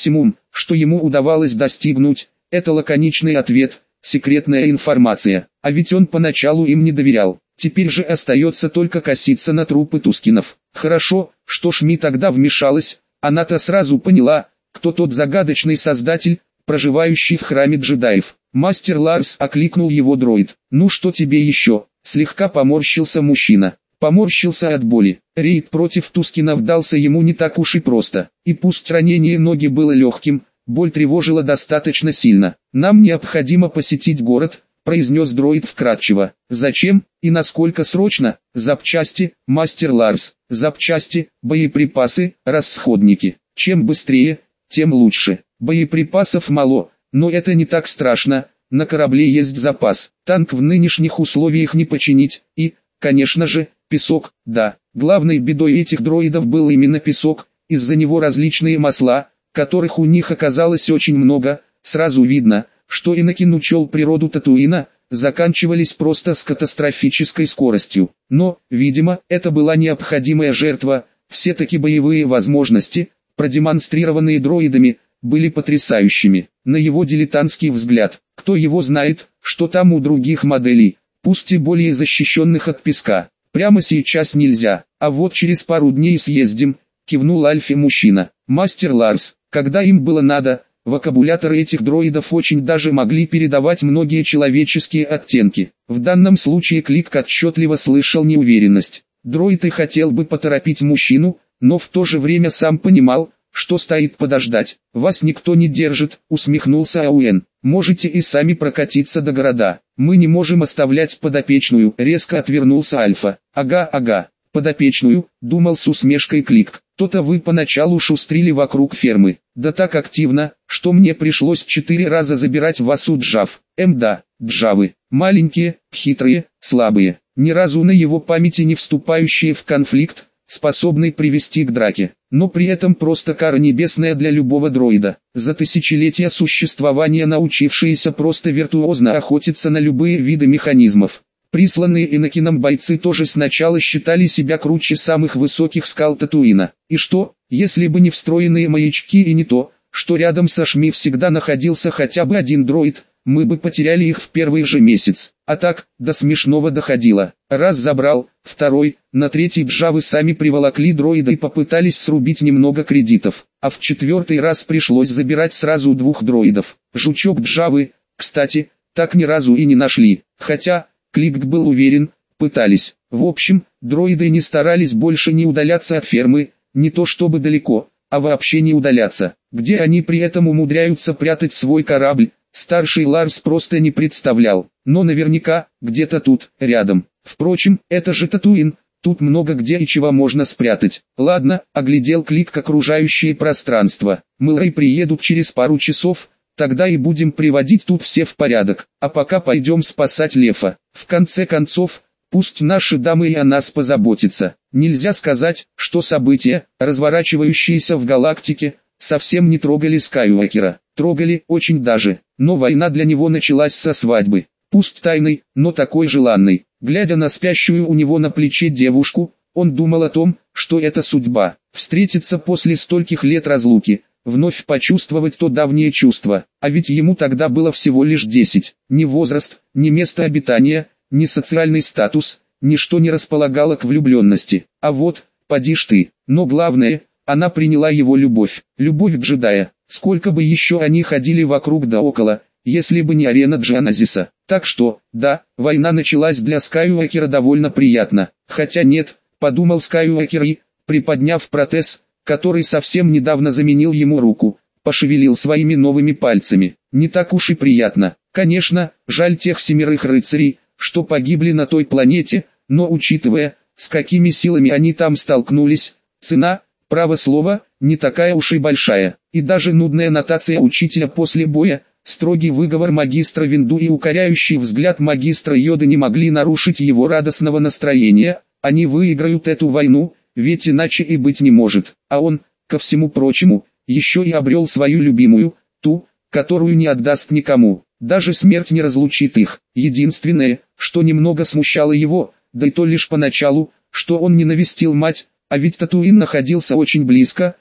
что ему удавалось достигнуть, это лаконичный ответ, секретная информация. А ведь он поначалу им не доверял. Теперь же остается только коситься на трупы Тускинов. Хорошо, что Шми тогда вмешалась, она-то сразу поняла, кто тот загадочный создатель, проживающий в храме джедаев. Мастер Ларс, окликнул его дроид. «Ну что тебе еще?» Слегка поморщился мужчина. Поморщился от боли. Рейд против Тускинов дался ему не так уж и просто. И пусть ранение ноги было легким, боль тревожила достаточно сильно. «Нам необходимо посетить город», произнес дроид вкратчиво. «Зачем и насколько срочно?» «Запчасти, мастер Ларс, запчасти, боеприпасы, расходники. Чем быстрее, тем лучше. Боеприпасов мало, но это не так страшно, на корабле есть запас. Танк в нынешних условиях не починить, и, конечно же, песок, да. Главной бедой этих дроидов был именно песок, из-за него различные масла, которых у них оказалось очень много, сразу видно, что Энакин учел природу Татуина, заканчивались просто с катастрофической скоростью. Но, видимо, это была необходимая жертва, все-таки боевые возможности, продемонстрированные дроидами, были потрясающими. На его дилетантский взгляд, кто его знает, что там у других моделей, пусть и более защищенных от песка. Прямо сейчас нельзя, а вот через пару дней съездим, кивнул Альфе мужчина. Мастер Ларс, когда им было надо, вокабуляторы этих дроидов очень даже могли передавать многие человеческие оттенки. В данном случае Клик отчетливо слышал неуверенность. Дроид и хотел бы поторопить мужчину, но в то же время сам понимал, что стоит подождать. «Вас никто не держит», усмехнулся Ауэн. «Можете и сами прокатиться до города. Мы не можем оставлять подопечную», резко отвернулся Альфа. Ага, подопечную», думал с усмешкой Клик. «То-то вы поначалу шустрили вокруг фермы. Да так активно, что мне пришлось 4 раза забирать вас у джав». Да, джавы. Маленькие, хитрые, слабые. Ни разу на его памяти не вступающие в конфликт, способный привести к драке, но при этом просто кара небесная для любого дроида, за тысячелетия существования научившиеся просто виртуозно охотиться на любые виды механизмов. Присланные Энакином бойцы тоже сначала считали себя круче самых высоких скал Татуина. И что, если бы не встроенные маячки и не то, что рядом со Шми всегда находился хотя бы один дроид, мы бы потеряли их в первый же месяц. А так, до смешного доходило. Раз забрал, второй, на третий джавы сами приволокли дроида и попытались срубить немного кредитов. А в 4-й раз пришлось забирать сразу 2 дроидов. Жучок джавы, кстати, так ни разу и не нашли. Хотя, Клик был уверен, пытались. В общем, дроиды не старались больше не удаляться от фермы, не то чтобы далеко, а вообще не удаляться. Где они при этом умудряются прятать свой корабль, старший Ларс просто не представлял, но наверняка, где-то тут, рядом. Впрочем, это же Татуин, тут много где и чего можно спрятать. Ладно, оглядел Клик окружающее пространство. Мылры приедут через пару часов, тогда и будем приводить тут все в порядок. А пока пойдем спасать Лефа. В конце концов, пусть наши дамы и о нас позаботятся. Нельзя сказать, что события, разворачивающиеся в галактике, совсем не трогали Скайуокера. Трогали очень даже, но война для него началась со свадьбы. Пусть тайной, но такой желанной. Глядя на спящую у него на плече девушку, он думал о том, что это судьба. Встретиться после стольких лет разлуки, вновь почувствовать то давнее чувство. А ведь ему тогда было всего лишь 10. Ни возраст, ни место обитания, ни социальный статус, ничто не располагало к влюбленности. А вот, поди ж ты. Но главное, она приняла его любовь. Любовь джедая. Сколько бы еще они ходили вокруг да около, если бы не арена Джаназиса. Так что, да, война началась для Скайуокера довольно приятно. Хотя нет, подумал Скайуокер и, приподняв протез, который совсем недавно заменил ему руку, пошевелил своими новыми пальцами. Не так уж и приятно. Конечно, жаль тех 7 рыцарей, что погибли на той планете, но учитывая, с какими силами они там столкнулись, цена, право слово, не такая уж и большая. И даже нудная нотация учителя после боя, строгий выговор магистра Винду и укоряющий взгляд магистра Йоды не могли нарушить его радостного настроения. Они выиграют эту войну, ведь иначе и быть не может. А он, ко всему прочему, еще и обрел свою любимую, ту, которую не отдаст никому. Даже смерть не разлучит их. Единственное, что немного смущало его, да и то лишь поначалу, что он не навестил мать, а ведь Татуин находился очень близко,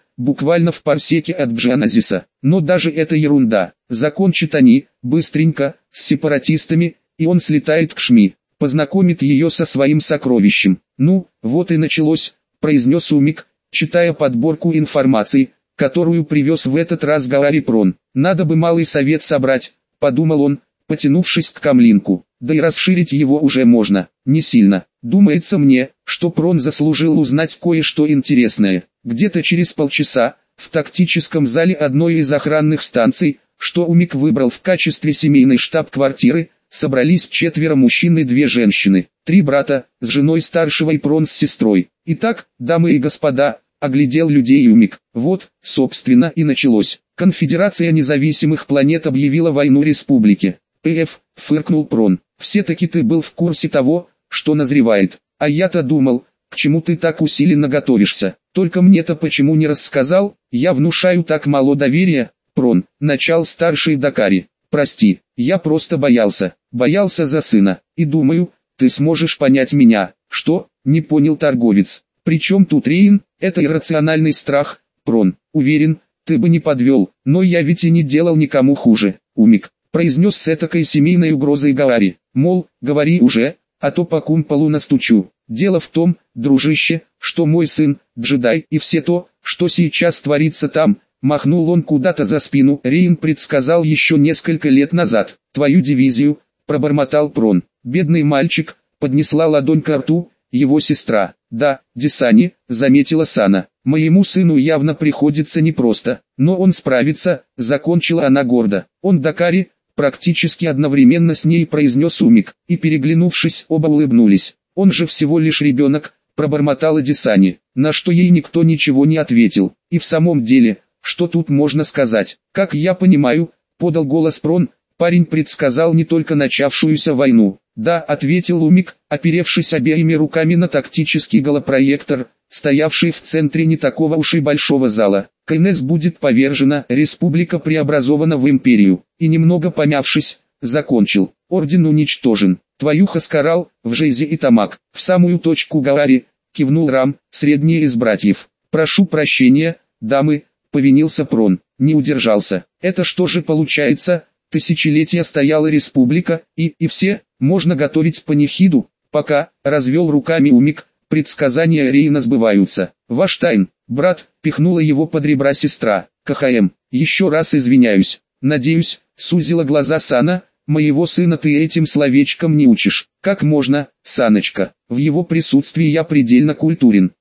буквально в парсеке от Бджаназиса. Но даже это ерунда. Закончат они, быстренько, с сепаратистами, и он слетает к Шми, познакомит ее со своим сокровищем. Ну, вот и началось, произнес Умик, читая подборку информации, которую привез в этот раз Гаори Прон. Надо бы малый совет собрать, подумал он, потянувшись к камлинку. Да и расширить его уже можно, не сильно. Думается мне, что Прон заслужил узнать кое-что интересное. Где-то через полчаса, в тактическом зале одной из охранных станций, что Умик выбрал в качестве семейной штаб-квартиры, собрались 4 мужчин и 2 женщины, 3 брата, с женой старшего и Прон с сестрой. Итак, дамы и господа, оглядел людей Умик. Вот, собственно, и началось. Конфедерация независимых планет объявила войну республике. Фыркнул Прон. Все-таки ты был в курсе того, что назревает. А я-то думал, к чему ты так усиленно готовишься. Только мне-то почему не рассказал, я внушаю так мало доверия. Прон, начал старший Дакари. Прости, я просто боялся за сына. И думаю, ты сможешь понять меня. Что? Не понял торговец. Причем тут Рейн, это иррациональный страх. Прон, уверен, ты бы не подвел, но я ведь и не делал никому хуже. Умик, произнес с этакой семейной угрозой Гаори. Мол, говори уже, а то по кумполу настучу. Дело в том, дружище, что мой сын, джедай, и все то, что сейчас творится там, махнул он куда-то за спину. Рейн предсказал еще несколько лет назад. Твою дивизию, пробормотал Прон. Бедный мальчик, поднесла ладонь к рту, его сестра. Да, Десани, заметила Сана. Моему сыну явно приходится непросто, но он справится, закончила она гордо. Он Дакари, практически одновременно с ней произнес Умик, и переглянувшись, оба улыбнулись. Он же всего лишь ребенок, пробормотала Десани, на что ей никто ничего не ответил. И в самом деле, что тут можно сказать? Как я понимаю, подал голос Прон, парень предсказал не только начавшуюся войну. Да, ответил Умик, оперевшись обеими руками на тактический голопроектор, стоявший в центре не такого уж и большого зала. КНС будет повержена, республика преобразована в империю. И немного помявшись, закончил. Орден уничтожен. Твою Хаскарал, в Жейзе и Тамак. В самую точку Гаори, кивнул Рам, средний из братьев. Прошу прощения, дамы, повинился Прон. Не удержался. Это что же получается? Тысячелетия стояла республика, и все, можно готовить панихиду, пока, развел руками Умик, предсказания Рейна сбываются. Ваш Тайн, брат, пихнула его под ребра сестра. КХМ, еще раз извиняюсь, надеюсь, сузила глаза Сана, моего сына ты этим словечком не учишь. Как можно, Саночка, в его присутствии я предельно культурен.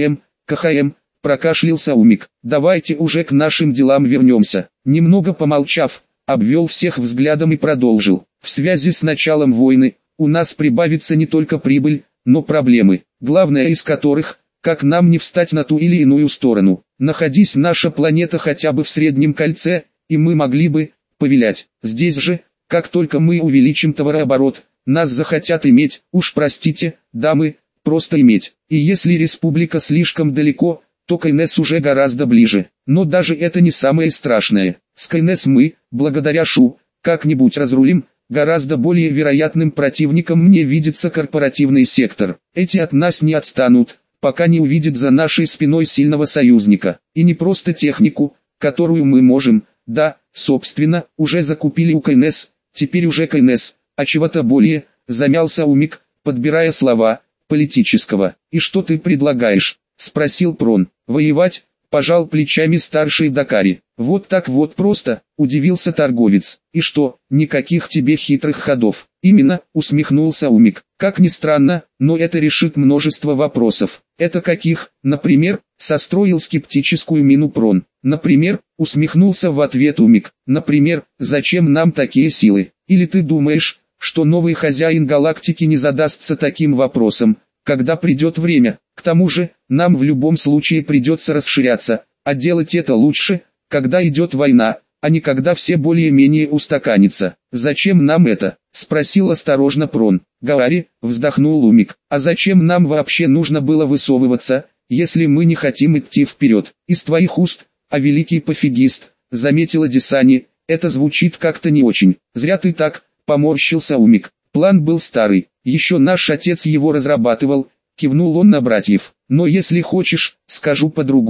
КХМ, прокашлялся Умик. Давайте уже к нашим делам вернемся. Немного помолчав, обвел всех взглядом и продолжил. В связи с началом войны, у нас прибавится не только прибыль, но проблемы, главная из которых, как нам не встать на ту или иную сторону. Находись наша планета хотя бы в среднем кольце, и мы могли бы повелять. Здесь же, как только мы увеличим товарооборот, нас захотят иметь, уж простите, дамы, просто иметь. И если республика слишком далеко, то КНС уже гораздо ближе. Но даже это не самое страшное. С КНС мы, благодаря ШУ, как-нибудь разрулим. Гораздо более вероятным противником мне видится корпоративный сектор. Эти от нас не отстанут, пока не увидят за нашей спиной сильного союзника. И не просто технику, которую мы можем, да, собственно, уже закупили у КНС, теперь уже КНС, а чего-то более, замялся Умик, подбирая слова, политического. И что ты предлагаешь? Спросил Прон. Воевать? Пожал плечами старший Дакари. Вот так вот просто, удивился торговец. И что, никаких тебе хитрых ходов? Именно, усмехнулся Умик. Как ни странно, но это решит множество вопросов. Это каких, например, состроил скептическую мину Прон. Например, усмехнулся в ответ Умик. Например, зачем нам такие силы? Или ты думаешь, что новый хозяин галактики не задастся таким вопросом, когда придет время? К тому же, нам в любом случае придется расширяться, а делать это лучше, когда идет война, а не когда все более-менее устаканятся. Зачем нам это? Спросил осторожно Прон. Гаори, вздохнул Умик. А зачем нам вообще нужно было высовываться, если мы не хотим идти вперед? Из твоих уст, а великий пофигист, заметила Десани, это звучит как-то не очень. Зря ты так, поморщился Умик. План был старый, еще наш отец его разрабатывал, кивнул он на братьев. Но если хочешь, скажу по-другому.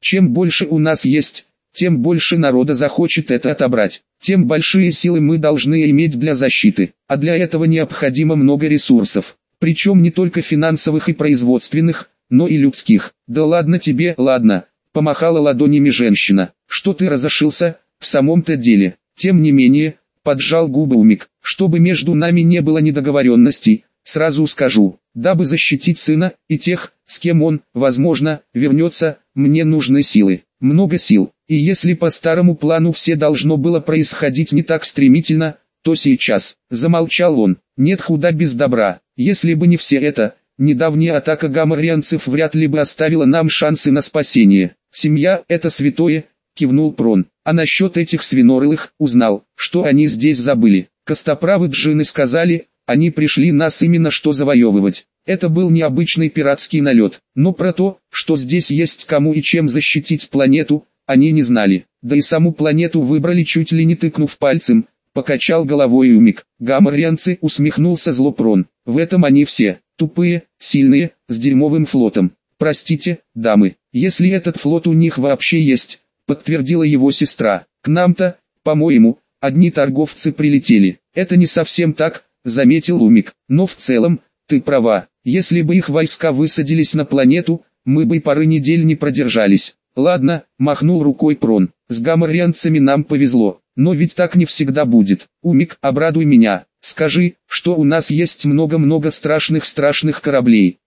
Чем больше у нас есть, тем больше народа захочет это отобрать. Тем большие силы мы должны иметь для защиты, а для этого необходимо много ресурсов. Причем не только финансовых и производственных, но и людских. Да ладно тебе, ладно, помахала ладонями женщина. Что ты разошился, в самом-то деле. Тем не менее, поджал губы Умик, чтобы между нами не было недоговоренностей, сразу скажу, дабы защитить сына и тех, с кем он, возможно, вернется, мне нужны силы, много сил. И если по старому плану все должно было происходить не так стремительно, то сейчас, замолчал он, нет худа без добра. Если бы не все это, недавняя атака гаморрианцев вряд ли бы оставила нам шансы на спасение. Семья – это святое, кивнул Прон. А насчет этих свинорылых, узнал, что они здесь забыли. Костоправы джинны сказали, они пришли нас именно что завоевывать. Это был необычный пиратский налет, но про то, что здесь есть кому и чем защитить планету, они не знали. Да и саму планету выбрали чуть ли не тыкнув пальцем, покачал головой Умик. Гаморрианцы, усмехнулся зло Прон. В этом они все, тупые, сильные, с дерьмовым флотом. Простите, дамы, если этот флот у них вообще есть, подтвердила его сестра. К нам-то, по-моему, одни торговцы прилетели. Это не совсем так, заметил Умик. Но в целом, ты права, если бы их войска высадились на планету, мы бы пары недель не продержались. Ладно, махнул рукой Прон, с гаморрианцами нам повезло, но ведь так не всегда будет. Умик, обрадуй меня, скажи, что у нас есть много-много страшных кораблей.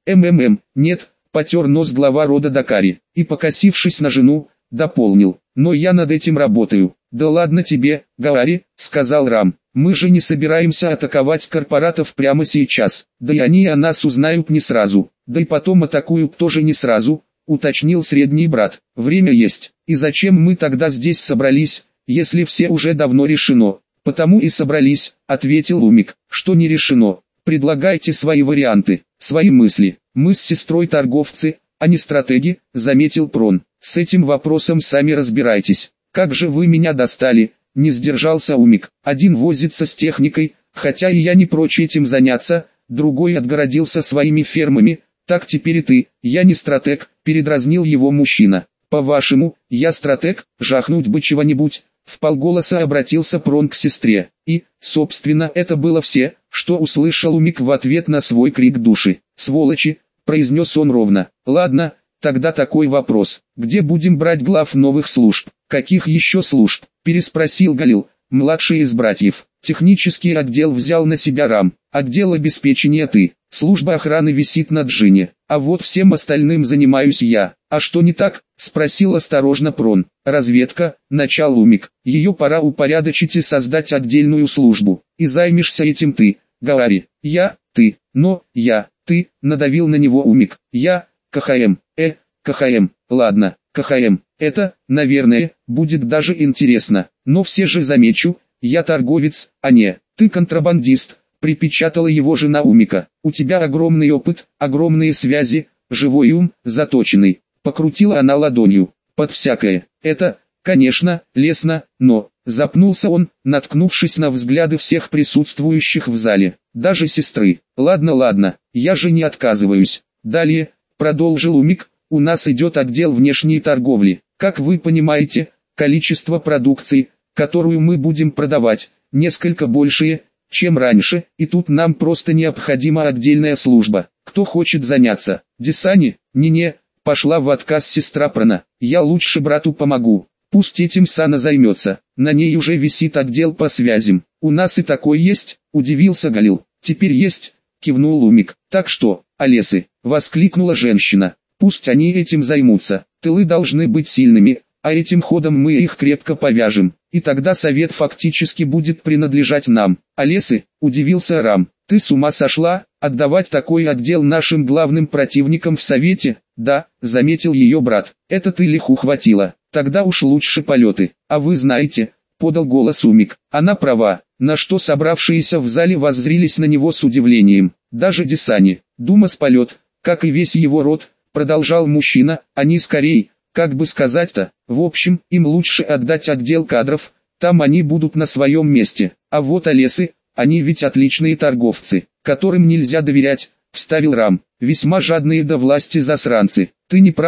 Нет, потер нос глава рода Дакари, и покосившись на жену, дополнил, но я над этим работаю. Да ладно тебе, Гаори, сказал Рам, мы же не собираемся атаковать корпоратов прямо сейчас, да и они о нас узнают не сразу, да и потом атакуют тоже не сразу, уточнил средний брат. Время есть, и зачем мы тогда здесь собрались, если все уже давно решено? Потому и собрались, ответил Умик, что не решено. Предлагайте свои варианты, свои мысли. Мы с сестрой торговцы, а не стратеги, заметил Прон. С этим вопросом сами разбирайтесь. Как же вы меня достали, не сдержался Умик. Один возится с техникой, хотя и я не прочь этим заняться, другой отгородился своими фермами. Так теперь и ты, я не стратег, передразнил его мужчина. По-вашему, я стратег, жахнуть бы чего-нибудь, вполголоса обратился Прон к сестре. И, собственно, это было все, что услышал Умик в ответ на свой крик души. Сволочи, произнес он ровно. Ладно, тогда такой вопрос. Где будем брать глав новых служб? Каких еще служб? Переспросил Галил, младший из братьев. Технический отдел взял на себя Рам, отдел обеспечения ты. Служба охраны висит на Джине, а вот всем остальным занимаюсь я. А что не так? Спросил осторожно Прон. Разведка, начал Умик. Ее пора упорядочить и создать отдельную службу. И займешься этим ты, Гаори. Я, ты, но, я, ты, надавил на него Умик. Я, КХМ, КХМ, ладно, КХМ. Это, наверное, будет даже интересно. Но все же замечу, я торговец, а не, ты контрабандист. Припечатала его жена Умика. У тебя огромный опыт, огромные связи, живой ум, заточенный. Покрутила она ладонью. Под всякое. Это, конечно, лестно, но... Запнулся он, наткнувшись на взгляды всех присутствующих в зале. Даже сестры. Ладно, я же не отказываюсь. Далее, продолжил Умик, у нас идет отдел внешней торговли. Как вы понимаете, количество продукции, которую мы будем продавать, несколько большее, чем раньше, и тут нам просто необходима отдельная служба. Кто хочет заняться? Десани? Не-не, пошла в отказ сестра Прона. Я лучше брату помогу. Пусть этим Сана займется. На ней уже висит отдел по связям. У нас и такой есть, удивился Галил. Теперь есть, кивнул Умик. Так что, Олесы, воскликнула женщина. Пусть они этим займутся. Тылы должны быть сильными, а этим ходом мы их крепко повяжем. И тогда совет фактически будет принадлежать нам. Олесы, удивился Рам, ты с ума сошла, отдавать такой отдел нашим главным противникам в совете? Да, заметил ее брат, это ты лиху хватило, тогда уж лучше полеты. А вы знаете, подал голос Умик, она права, на что собравшиеся в зале воззрились на него с удивлением. Даже Десани, Думас полет, как и весь его род, продолжал мужчина, они скорей... Как бы сказать-то, в общем, им лучше отдать отдел кадров, там они будут на своем месте. А вот Олесы, они ведь отличные торговцы, которым нельзя доверять, вставил Рам, весьма жадные до власти засранцы. Ты не прав,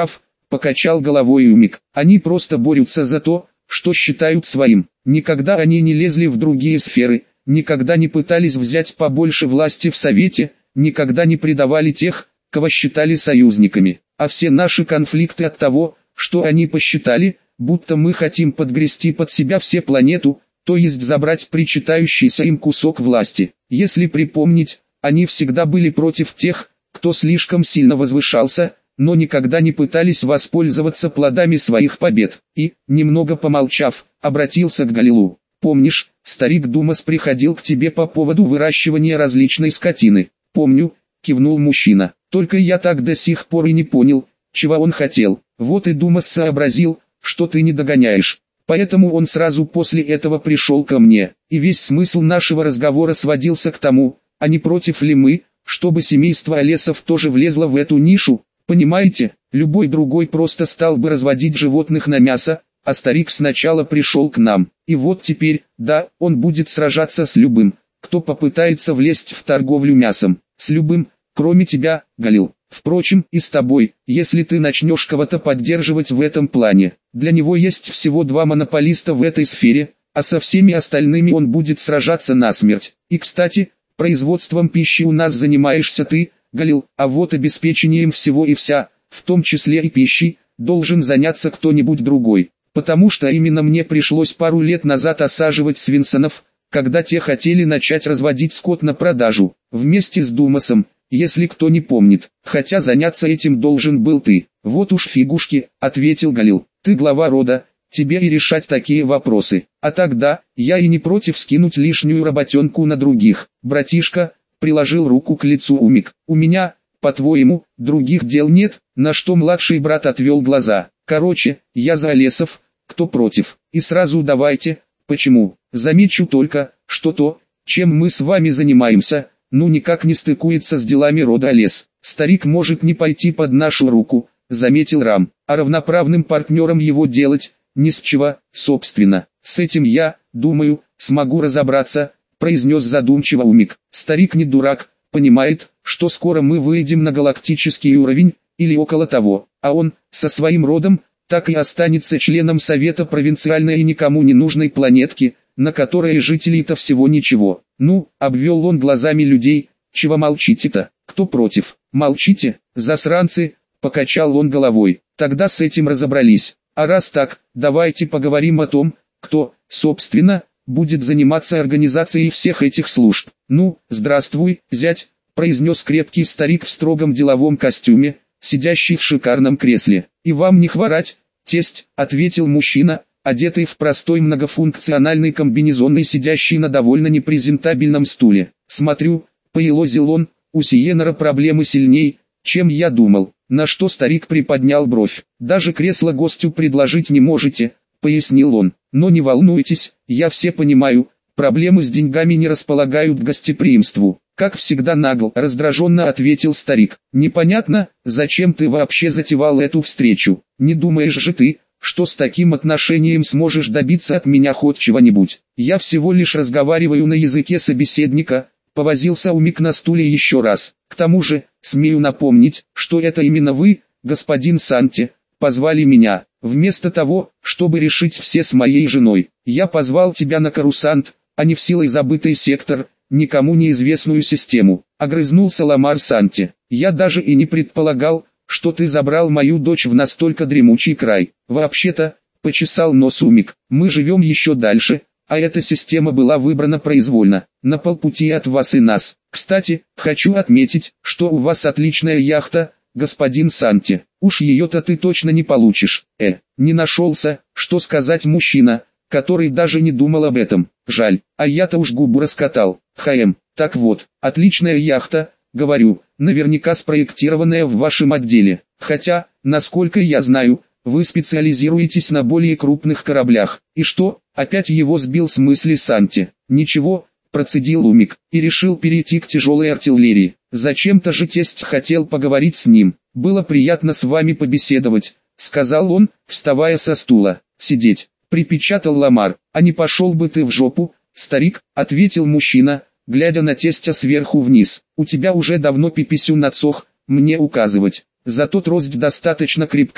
покачал головой Умик. Они просто борются за то, что считают своим. Никогда они не лезли в другие сферы, никогда не пытались взять побольше власти в Совете, никогда не предавали тех, кого считали союзниками. А все наши конфликты от того, что они посчитали, будто мы хотим подгрести под себя все планету, то есть забрать причитающийся им кусок власти. Если припомнить, они всегда были против тех, кто слишком сильно возвышался, но никогда не пытались воспользоваться плодами своих побед. И, немного помолчав, обратился к Галилу. «Помнишь, старик Думас приходил к тебе по поводу выращивания различной скотины?» «Помню», кивнул мужчина. «Только я так до сих пор и не понял, чего он хотел. Вот и Думас сообразил, что ты не догоняешь. Поэтому он сразу после этого пришел ко мне. И весь смысл нашего разговора сводился к тому, а не против ли мы, чтобы семейство Олесов тоже влезло в эту нишу. Понимаете, любой другой просто стал бы разводить животных на мясо, а старик сначала пришел к нам. И вот теперь, да, он будет сражаться с любым, кто попытается влезть в торговлю мясом. С любым, кроме тебя, Галил. Впрочем, и с тобой, если ты начнешь кого-то поддерживать в этом плане. Для него есть всего 2 монополиста в этой сфере, а со всеми остальными он будет сражаться насмерть. И кстати, производством пищи у нас занимаешься ты, Галил, а вот обеспечением всего и вся, в том числе и пищей, должен заняться кто-нибудь другой. Потому что именно мне пришлось пару лет назад осаживать Свинсонов, когда те хотели начать разводить скот на продажу, вместе с Думасом, если кто не помнит, хотя заняться этим должен был ты. Вот уж фигушки, ответил Галил, ты глава рода, тебе и решать такие вопросы. А тогда, я и не против скинуть лишнюю работенку на других. Братишка, приложил руку к лицу Умик, у меня, по-твоему, других дел нет? На что младший брат отвел глаза. Короче, я за Олесов, кто против? И сразу давайте, почему? Замечу только, что то, чем мы с вами занимаемся, ну никак не стыкуется с делами рода Олес. Старик может не пойти под нашу руку, заметил Рам, а равноправным партнером его делать, ни с чего, собственно. С этим я, думаю, смогу разобраться, произнес задумчиво Умик. Старик не дурак, понимает, что скоро мы выйдем на галактический уровень, или около того, а он, со своим родом, так и останется членом Совета провинциальной и никому не нужной планетки, на которой жителей-то всего ничего. Ну, обвел он глазами людей, чего молчите-то, кто против? Молчите, засранцы, покачал он головой, тогда с этим разобрались. А раз так, давайте поговорим о том, кто, собственно, будет заниматься организацией всех этих служб. Ну, здравствуй, зять, произнес крепкий старик в строгом деловом костюме, сидящий в шикарном кресле. И вам не хворать, тесть, ответил мужчина, одетый в простой многофункциональный комбинезон и сидящий на довольно непрезентабельном стуле. Смотрю, поелозил он, у Сиенера проблемы сильней, чем я думал. На что старик приподнял бровь. Даже кресло гостю предложить не можете, пояснил он. Но не волнуйтесь, я все понимаю, проблемы с деньгами не располагают к гостеприимству. Как всегда нагло, раздраженно ответил старик. Непонятно, зачем ты вообще затевал эту встречу. Не думаешь же ты, что с таким отношением сможешь добиться от меня хоть чего-нибудь? Я всего лишь разговариваю на языке собеседника, повозился Умик на стуле еще раз. К тому же, смею напомнить, что это именно вы, господин Санти, позвали меня. Вместо того, чтобы решить все с моей женой, я позвал тебя на Корусант, а не в силой забытый сектор, никому неизвестную систему. Огрызнулся Ламар Санти. Я даже и не предполагал, что ты забрал мою дочь в настолько дремучий край. Вообще-то, почесал нос Умик, мы живем еще дальше, а эта система была выбрана произвольно, на полпути от вас и нас. Кстати, хочу отметить, что у вас отличная яхта, господин Санти. Уж ее-то ты точно не получишь. Не нашелся, что сказать мужчина, который даже не думал об этом. Жаль, а я-то уж губу раскатал. Так вот, отличная яхта, говорю, наверняка спроектированная в вашем отделе. Хотя, насколько я знаю, вы специализируетесь на более крупных кораблях. И что, опять его сбил с мысли Санти? Ничего, процедил Умик, и решил перейти к тяжелой артиллерии. Зачем-то же тесть хотел поговорить с ним. Было приятно с вами побеседовать, сказал он, вставая со стула. Сидеть, припечатал Ламар. А не пошел бы ты в жопу, старик, ответил мужчина, глядя на тестя сверху вниз. У тебя уже давно пиписю надсох, мне указывать. Зато трость достаточно крепка,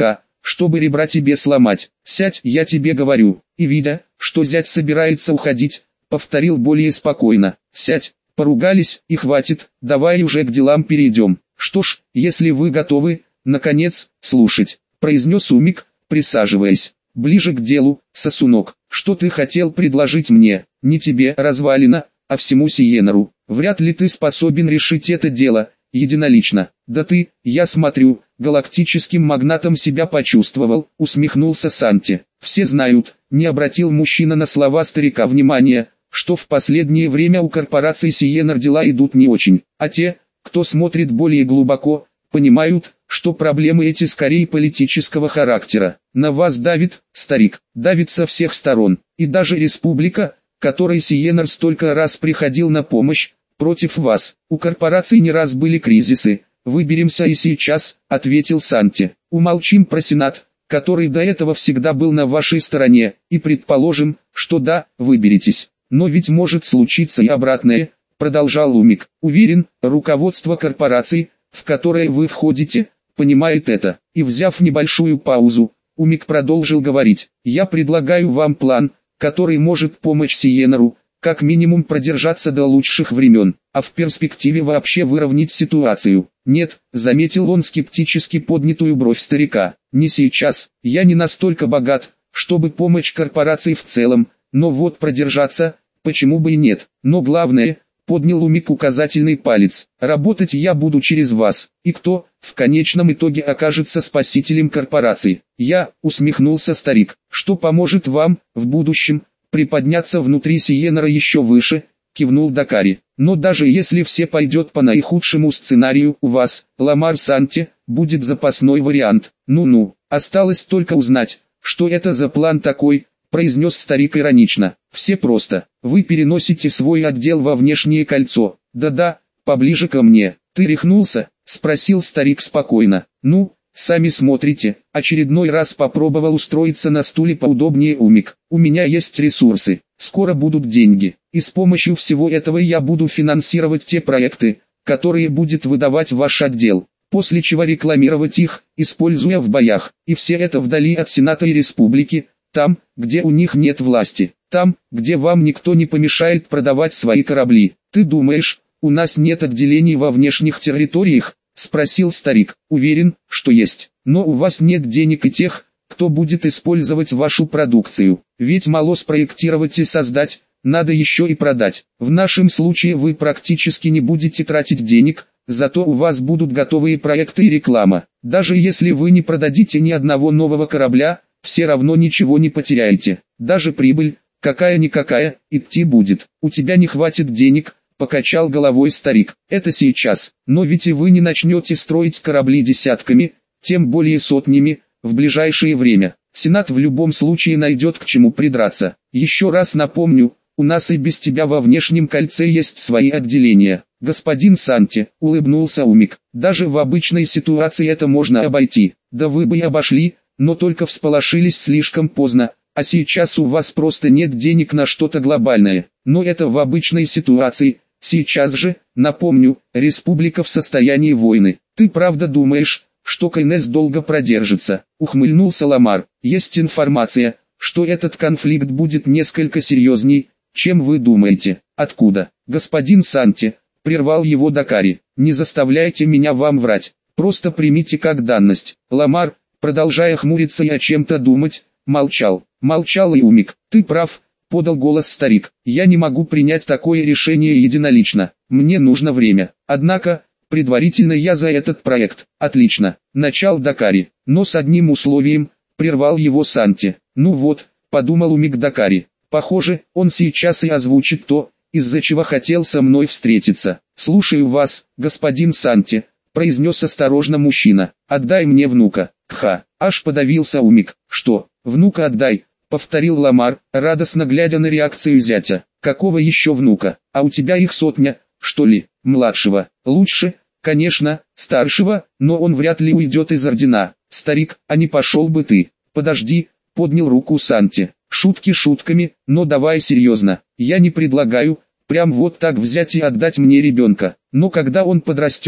чтобы ребра тебе сломать. Сядь, я тебе говорю. И видя, что зять собирается уходить, повторил более спокойно. Сядь, поругались, и хватит, давай уже к делам перейдем. Что ж, если вы готовы, наконец, слушать, произнес Умик, присаживаясь. Ближе к делу, сосунок, что ты хотел предложить мне? Не тебе, развалина, а всему Сиенеру. Вряд ли ты способен решить это дело единолично. Да ты, я смотрю, галактическим магнатом себя почувствовал, усмехнулся Санти. Все знают, не обратил мужчина на слова старика внимания, что в последнее время у корпорации Сиенер дела идут не очень, а те, кто смотрит более глубоко, понимают, что проблемы эти скорее политического характера. На вас давит, старик, давит со всех сторон, и даже республика, которой Сиенер столько раз приходил на помощь, против вас. У корпораций не раз были кризисы, выберемся и сейчас, ответил Санти. Умолчим про Сенат, который до этого всегда был на вашей стороне, и предположим, что да, выберетесь. Но ведь может случиться и обратное, продолжал Умик. Уверен, руководство корпорации, в которое вы входите, понимает это. И взяв небольшую паузу, Умик продолжил говорить. Я предлагаю вам план, который может помочь Сиенеру, как минимум продержаться до лучших времен, а в перспективе вообще выровнять ситуацию. Нет, заметил он скептически поднятую бровь старика. Не сейчас, я не настолько богат, чтобы помочь корпорации в целом, но вот продержаться, почему бы и нет. Но главное, поднял Умик указательный палец, работать я буду через вас, и кто, в конечном итоге окажется спасителем корпорации. Я, усмехнулся старик, что поможет вам, в будущем, приподняться внутри Сиенера еще выше, кивнул Дакари. Но даже если все пойдет по наихудшему сценарию, у вас, Ламар Санти, будет запасной вариант. Ну-ну, осталось только узнать, что это за план такой, произнес старик иронично. Все просто, вы переносите свой отдел во внешнее кольцо. Да-да, поближе ко мне. Ты рехнулся? Спросил старик спокойно. Ну, сами смотрите, очередной раз попробовал устроиться на стуле поудобнее Умик. У меня есть ресурсы, скоро будут деньги, и с помощью всего этого я буду финансировать те проекты, которые будет выдавать ваш отдел, после чего рекламировать их, используя в боях, и все это вдали от Сената и Республики, там, где у них нет власти, там, где вам никто не помешает продавать свои корабли. Ты думаешь, у нас нет отделений во внешних территориях? Спросил старик. Уверен, что есть, но у вас нет денег и тех, кто будет использовать вашу продукцию. Ведь мало спроектировать и создать, надо еще и продать. В нашем случае вы практически не будете тратить денег, зато у вас будут готовые проекты и реклама. Даже если вы не продадите ни одного нового корабля, все равно ничего не потеряете. Даже прибыль, какая-никакая, идти будет. У тебя не хватит денег, покачал головой старик. Это сейчас, но ведь и вы не начнете строить корабли десятками, тем более сотнями, в ближайшее время. Сенат в любом случае найдет к чему придраться. Еще раз напомню, у нас и без тебя во внешнем кольце есть свои отделения. Господин Санти, улыбнулся Умик, даже в обычной ситуации это можно обойти. Да вы бы и обошли, но только всполошились слишком поздно, а сейчас у вас просто нет денег на что-то глобальное. Но это в обычной ситуации. Сейчас же, напомню, республика в состоянии войны. Ты правда думаешь, что КНС долго продержится? Ухмыльнулся Ламар. Есть информация, что этот конфликт будет несколько серьезней, чем вы думаете. Откуда? Господин Санти, прервал его Дакари. Не заставляйте меня вам врать. Просто примите как данность. Ламар, продолжая хмуриться и о чем-то думать, молчал. Молчал и Умик. Ты прав, подал голос старик. Я не могу принять такое решение единолично. Мне нужно время. Однако, предварительно я за этот проект. Отлично. Начал Дакари. Но с одним условием, прервал его Санти. Ну вот, подумал Умик Дакари. Похоже, он сейчас и озвучит то, из-за чего хотел со мной встретиться. Слушаю вас, господин Санти, произнес осторожно мужчина. Отдай мне внука. Кха. Аж подавился Умик. Что, внука отдай? Повторил Ламар, радостно глядя на реакцию зятя. Какого еще внука? А у тебя их сотня, что ли? Младшего. Лучше, конечно, старшего, но он вряд ли уйдет из ордена. Старик, а не пошел бы ты? Подожди, поднял руку Санти. Шутки шутками, но давай серьезно. Я не предлагаю, прям вот так взять и отдать мне ребенка. Но когда он подрастет,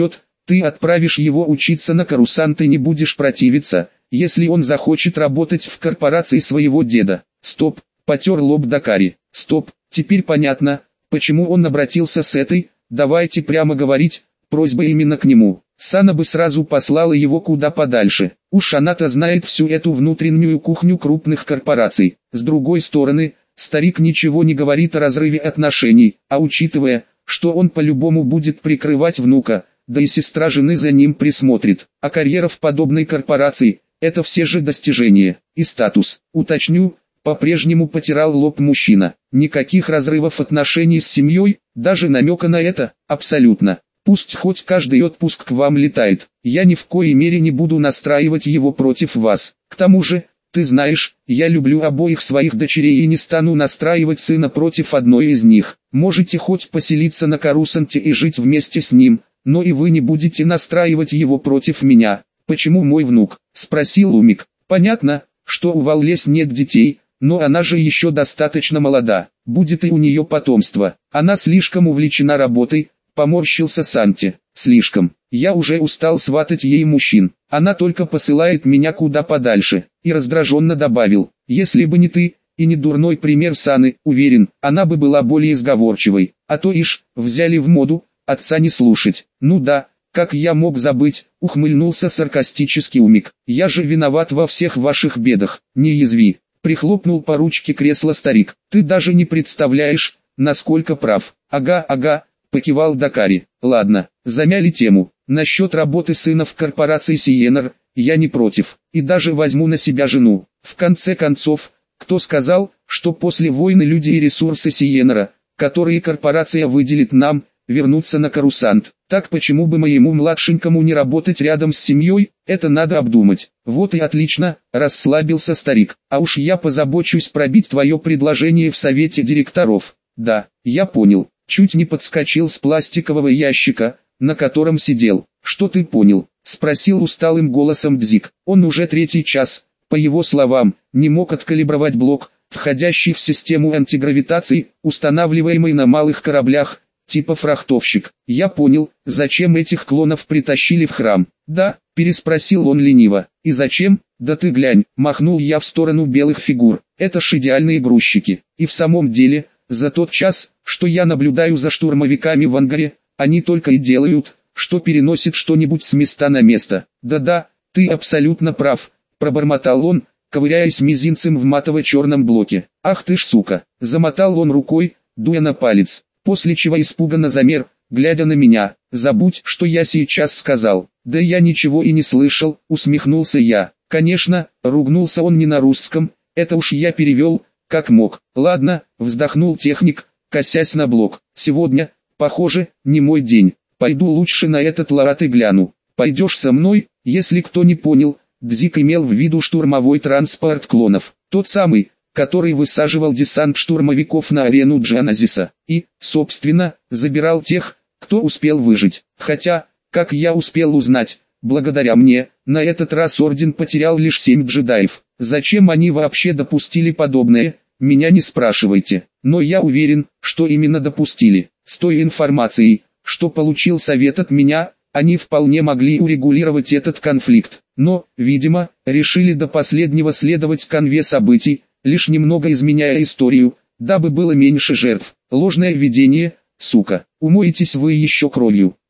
Ты отправишь его учиться на курсант и не будешь противиться, если он захочет работать в корпорации своего деда. Стоп, потер лоб Дакари. Стоп, теперь понятно, почему он обратился с этой, давайте прямо говорить, просьба именно к нему. Сана бы сразу послала его куда подальше. Уж она-то знает всю эту внутреннюю кухню крупных корпораций. С другой стороны, старик ничего не говорит о разрыве отношений, а учитывая, что он по-любому будет прикрывать внука, да и сестра жены за ним присмотрит. А карьера в подобной корпорации – это все же достижения и статус. Уточню, по-прежнему потирал лоб мужчина. Никаких разрывов отношений с семьей, даже намека на это, абсолютно. Пусть хоть каждый отпуск к вам летает, я ни в коей мере не буду настраивать его против вас. К тому же, ты знаешь, я люблю обоих своих дочерей и не стану настраивать сына против одной из них. Можете хоть поселиться на Корусанте и жить вместе с ним, но и вы не будете настраивать его против меня. Почему мой внук? Спросил Умик. Понятно, что у Валлес нет детей, но она же еще достаточно молода. Будет и у нее потомство. Она слишком увлечена работой. Поморщился Санти. Слишком. Я уже устал сватать ей мужчин. Она только посылает меня куда подальше. И раздраженно добавил. Если бы не ты, и не дурной пример Саны, уверен, она бы была более сговорчивой. А то ишь, взяли в моду, отца не слушать. Ну да, как я мог забыть, ухмыльнулся саркастически Умик. Я же виноват во всех ваших бедах. Не язви. Прихлопнул по ручке кресла старик. Ты даже не представляешь, насколько прав. Ага, покивал Дакари. Ладно, замяли тему. Насчет работы сына в корпорации Сиенар, я не против. И даже возьму на себя жену. В конце концов, кто сказал, что после войны люди и ресурсы Сиенара, которые корпорация выделит нам, вернутся на Корусант. Так почему бы моему младшенькому не работать рядом с семьей, это надо обдумать. Вот и отлично, расслабился старик. А уж я позабочусь пробить твое предложение в совете директоров. Да, я понял. Чуть не подскочил с пластикового ящика, на котором сидел. «Что ты понял?» – спросил усталым голосом Бзик. Он уже третий час, по его словам, не мог откалибровать блок, входящий в систему антигравитации, устанавливаемый на малых кораблях, типа фрахтовщик. «Я понял, зачем этих клонов притащили в храм?» «Да», – переспросил он лениво. «И зачем?» «Да ты глянь», – махнул я в сторону белых фигур. «Это ж идеальные грузчики. И в самом деле, за тот час, что я наблюдаю за штурмовиками в ангаре, они только и делают, что переносят что-нибудь с места на место». «Да-да, ты абсолютно прав», – пробормотал он, ковыряясь мизинцем в матово-черном блоке. «Ах ты ж сука!» – замотал он рукой, дуя на палец, после чего испуганно замер, глядя на меня. «Забудь, что я сейчас сказал». «Да я ничего и не слышал», – усмехнулся я. «Конечно», – ругнулся он не на русском, это уж я перевел, как мог. «Ладно», – вздохнул техник, косясь на блок. «Сегодня, похоже, не мой день. Пойду лучше на этот ларат и гляну. Пойдешь со мной?» Если кто не понял, Бзик имел в виду штурмовой транспорт клонов. Тот самый, который высаживал десант штурмовиков на арену Джаназиса. И, собственно, забирал тех, кто успел выжить. Хотя, как я успел узнать, благодаря мне, на этот раз Орден потерял лишь 7 джедаев. Зачем они вообще допустили подобное, меня не спрашивайте. Но я уверен, что именно допустили. С той информацией, что получил совет от меня, они вполне могли урегулировать этот конфликт. Но, видимо, решили до последнего следовать канве событий, лишь немного изменяя историю, дабы было меньше жертв. Ложное видение, сука. Умоетесь вы еще кровью.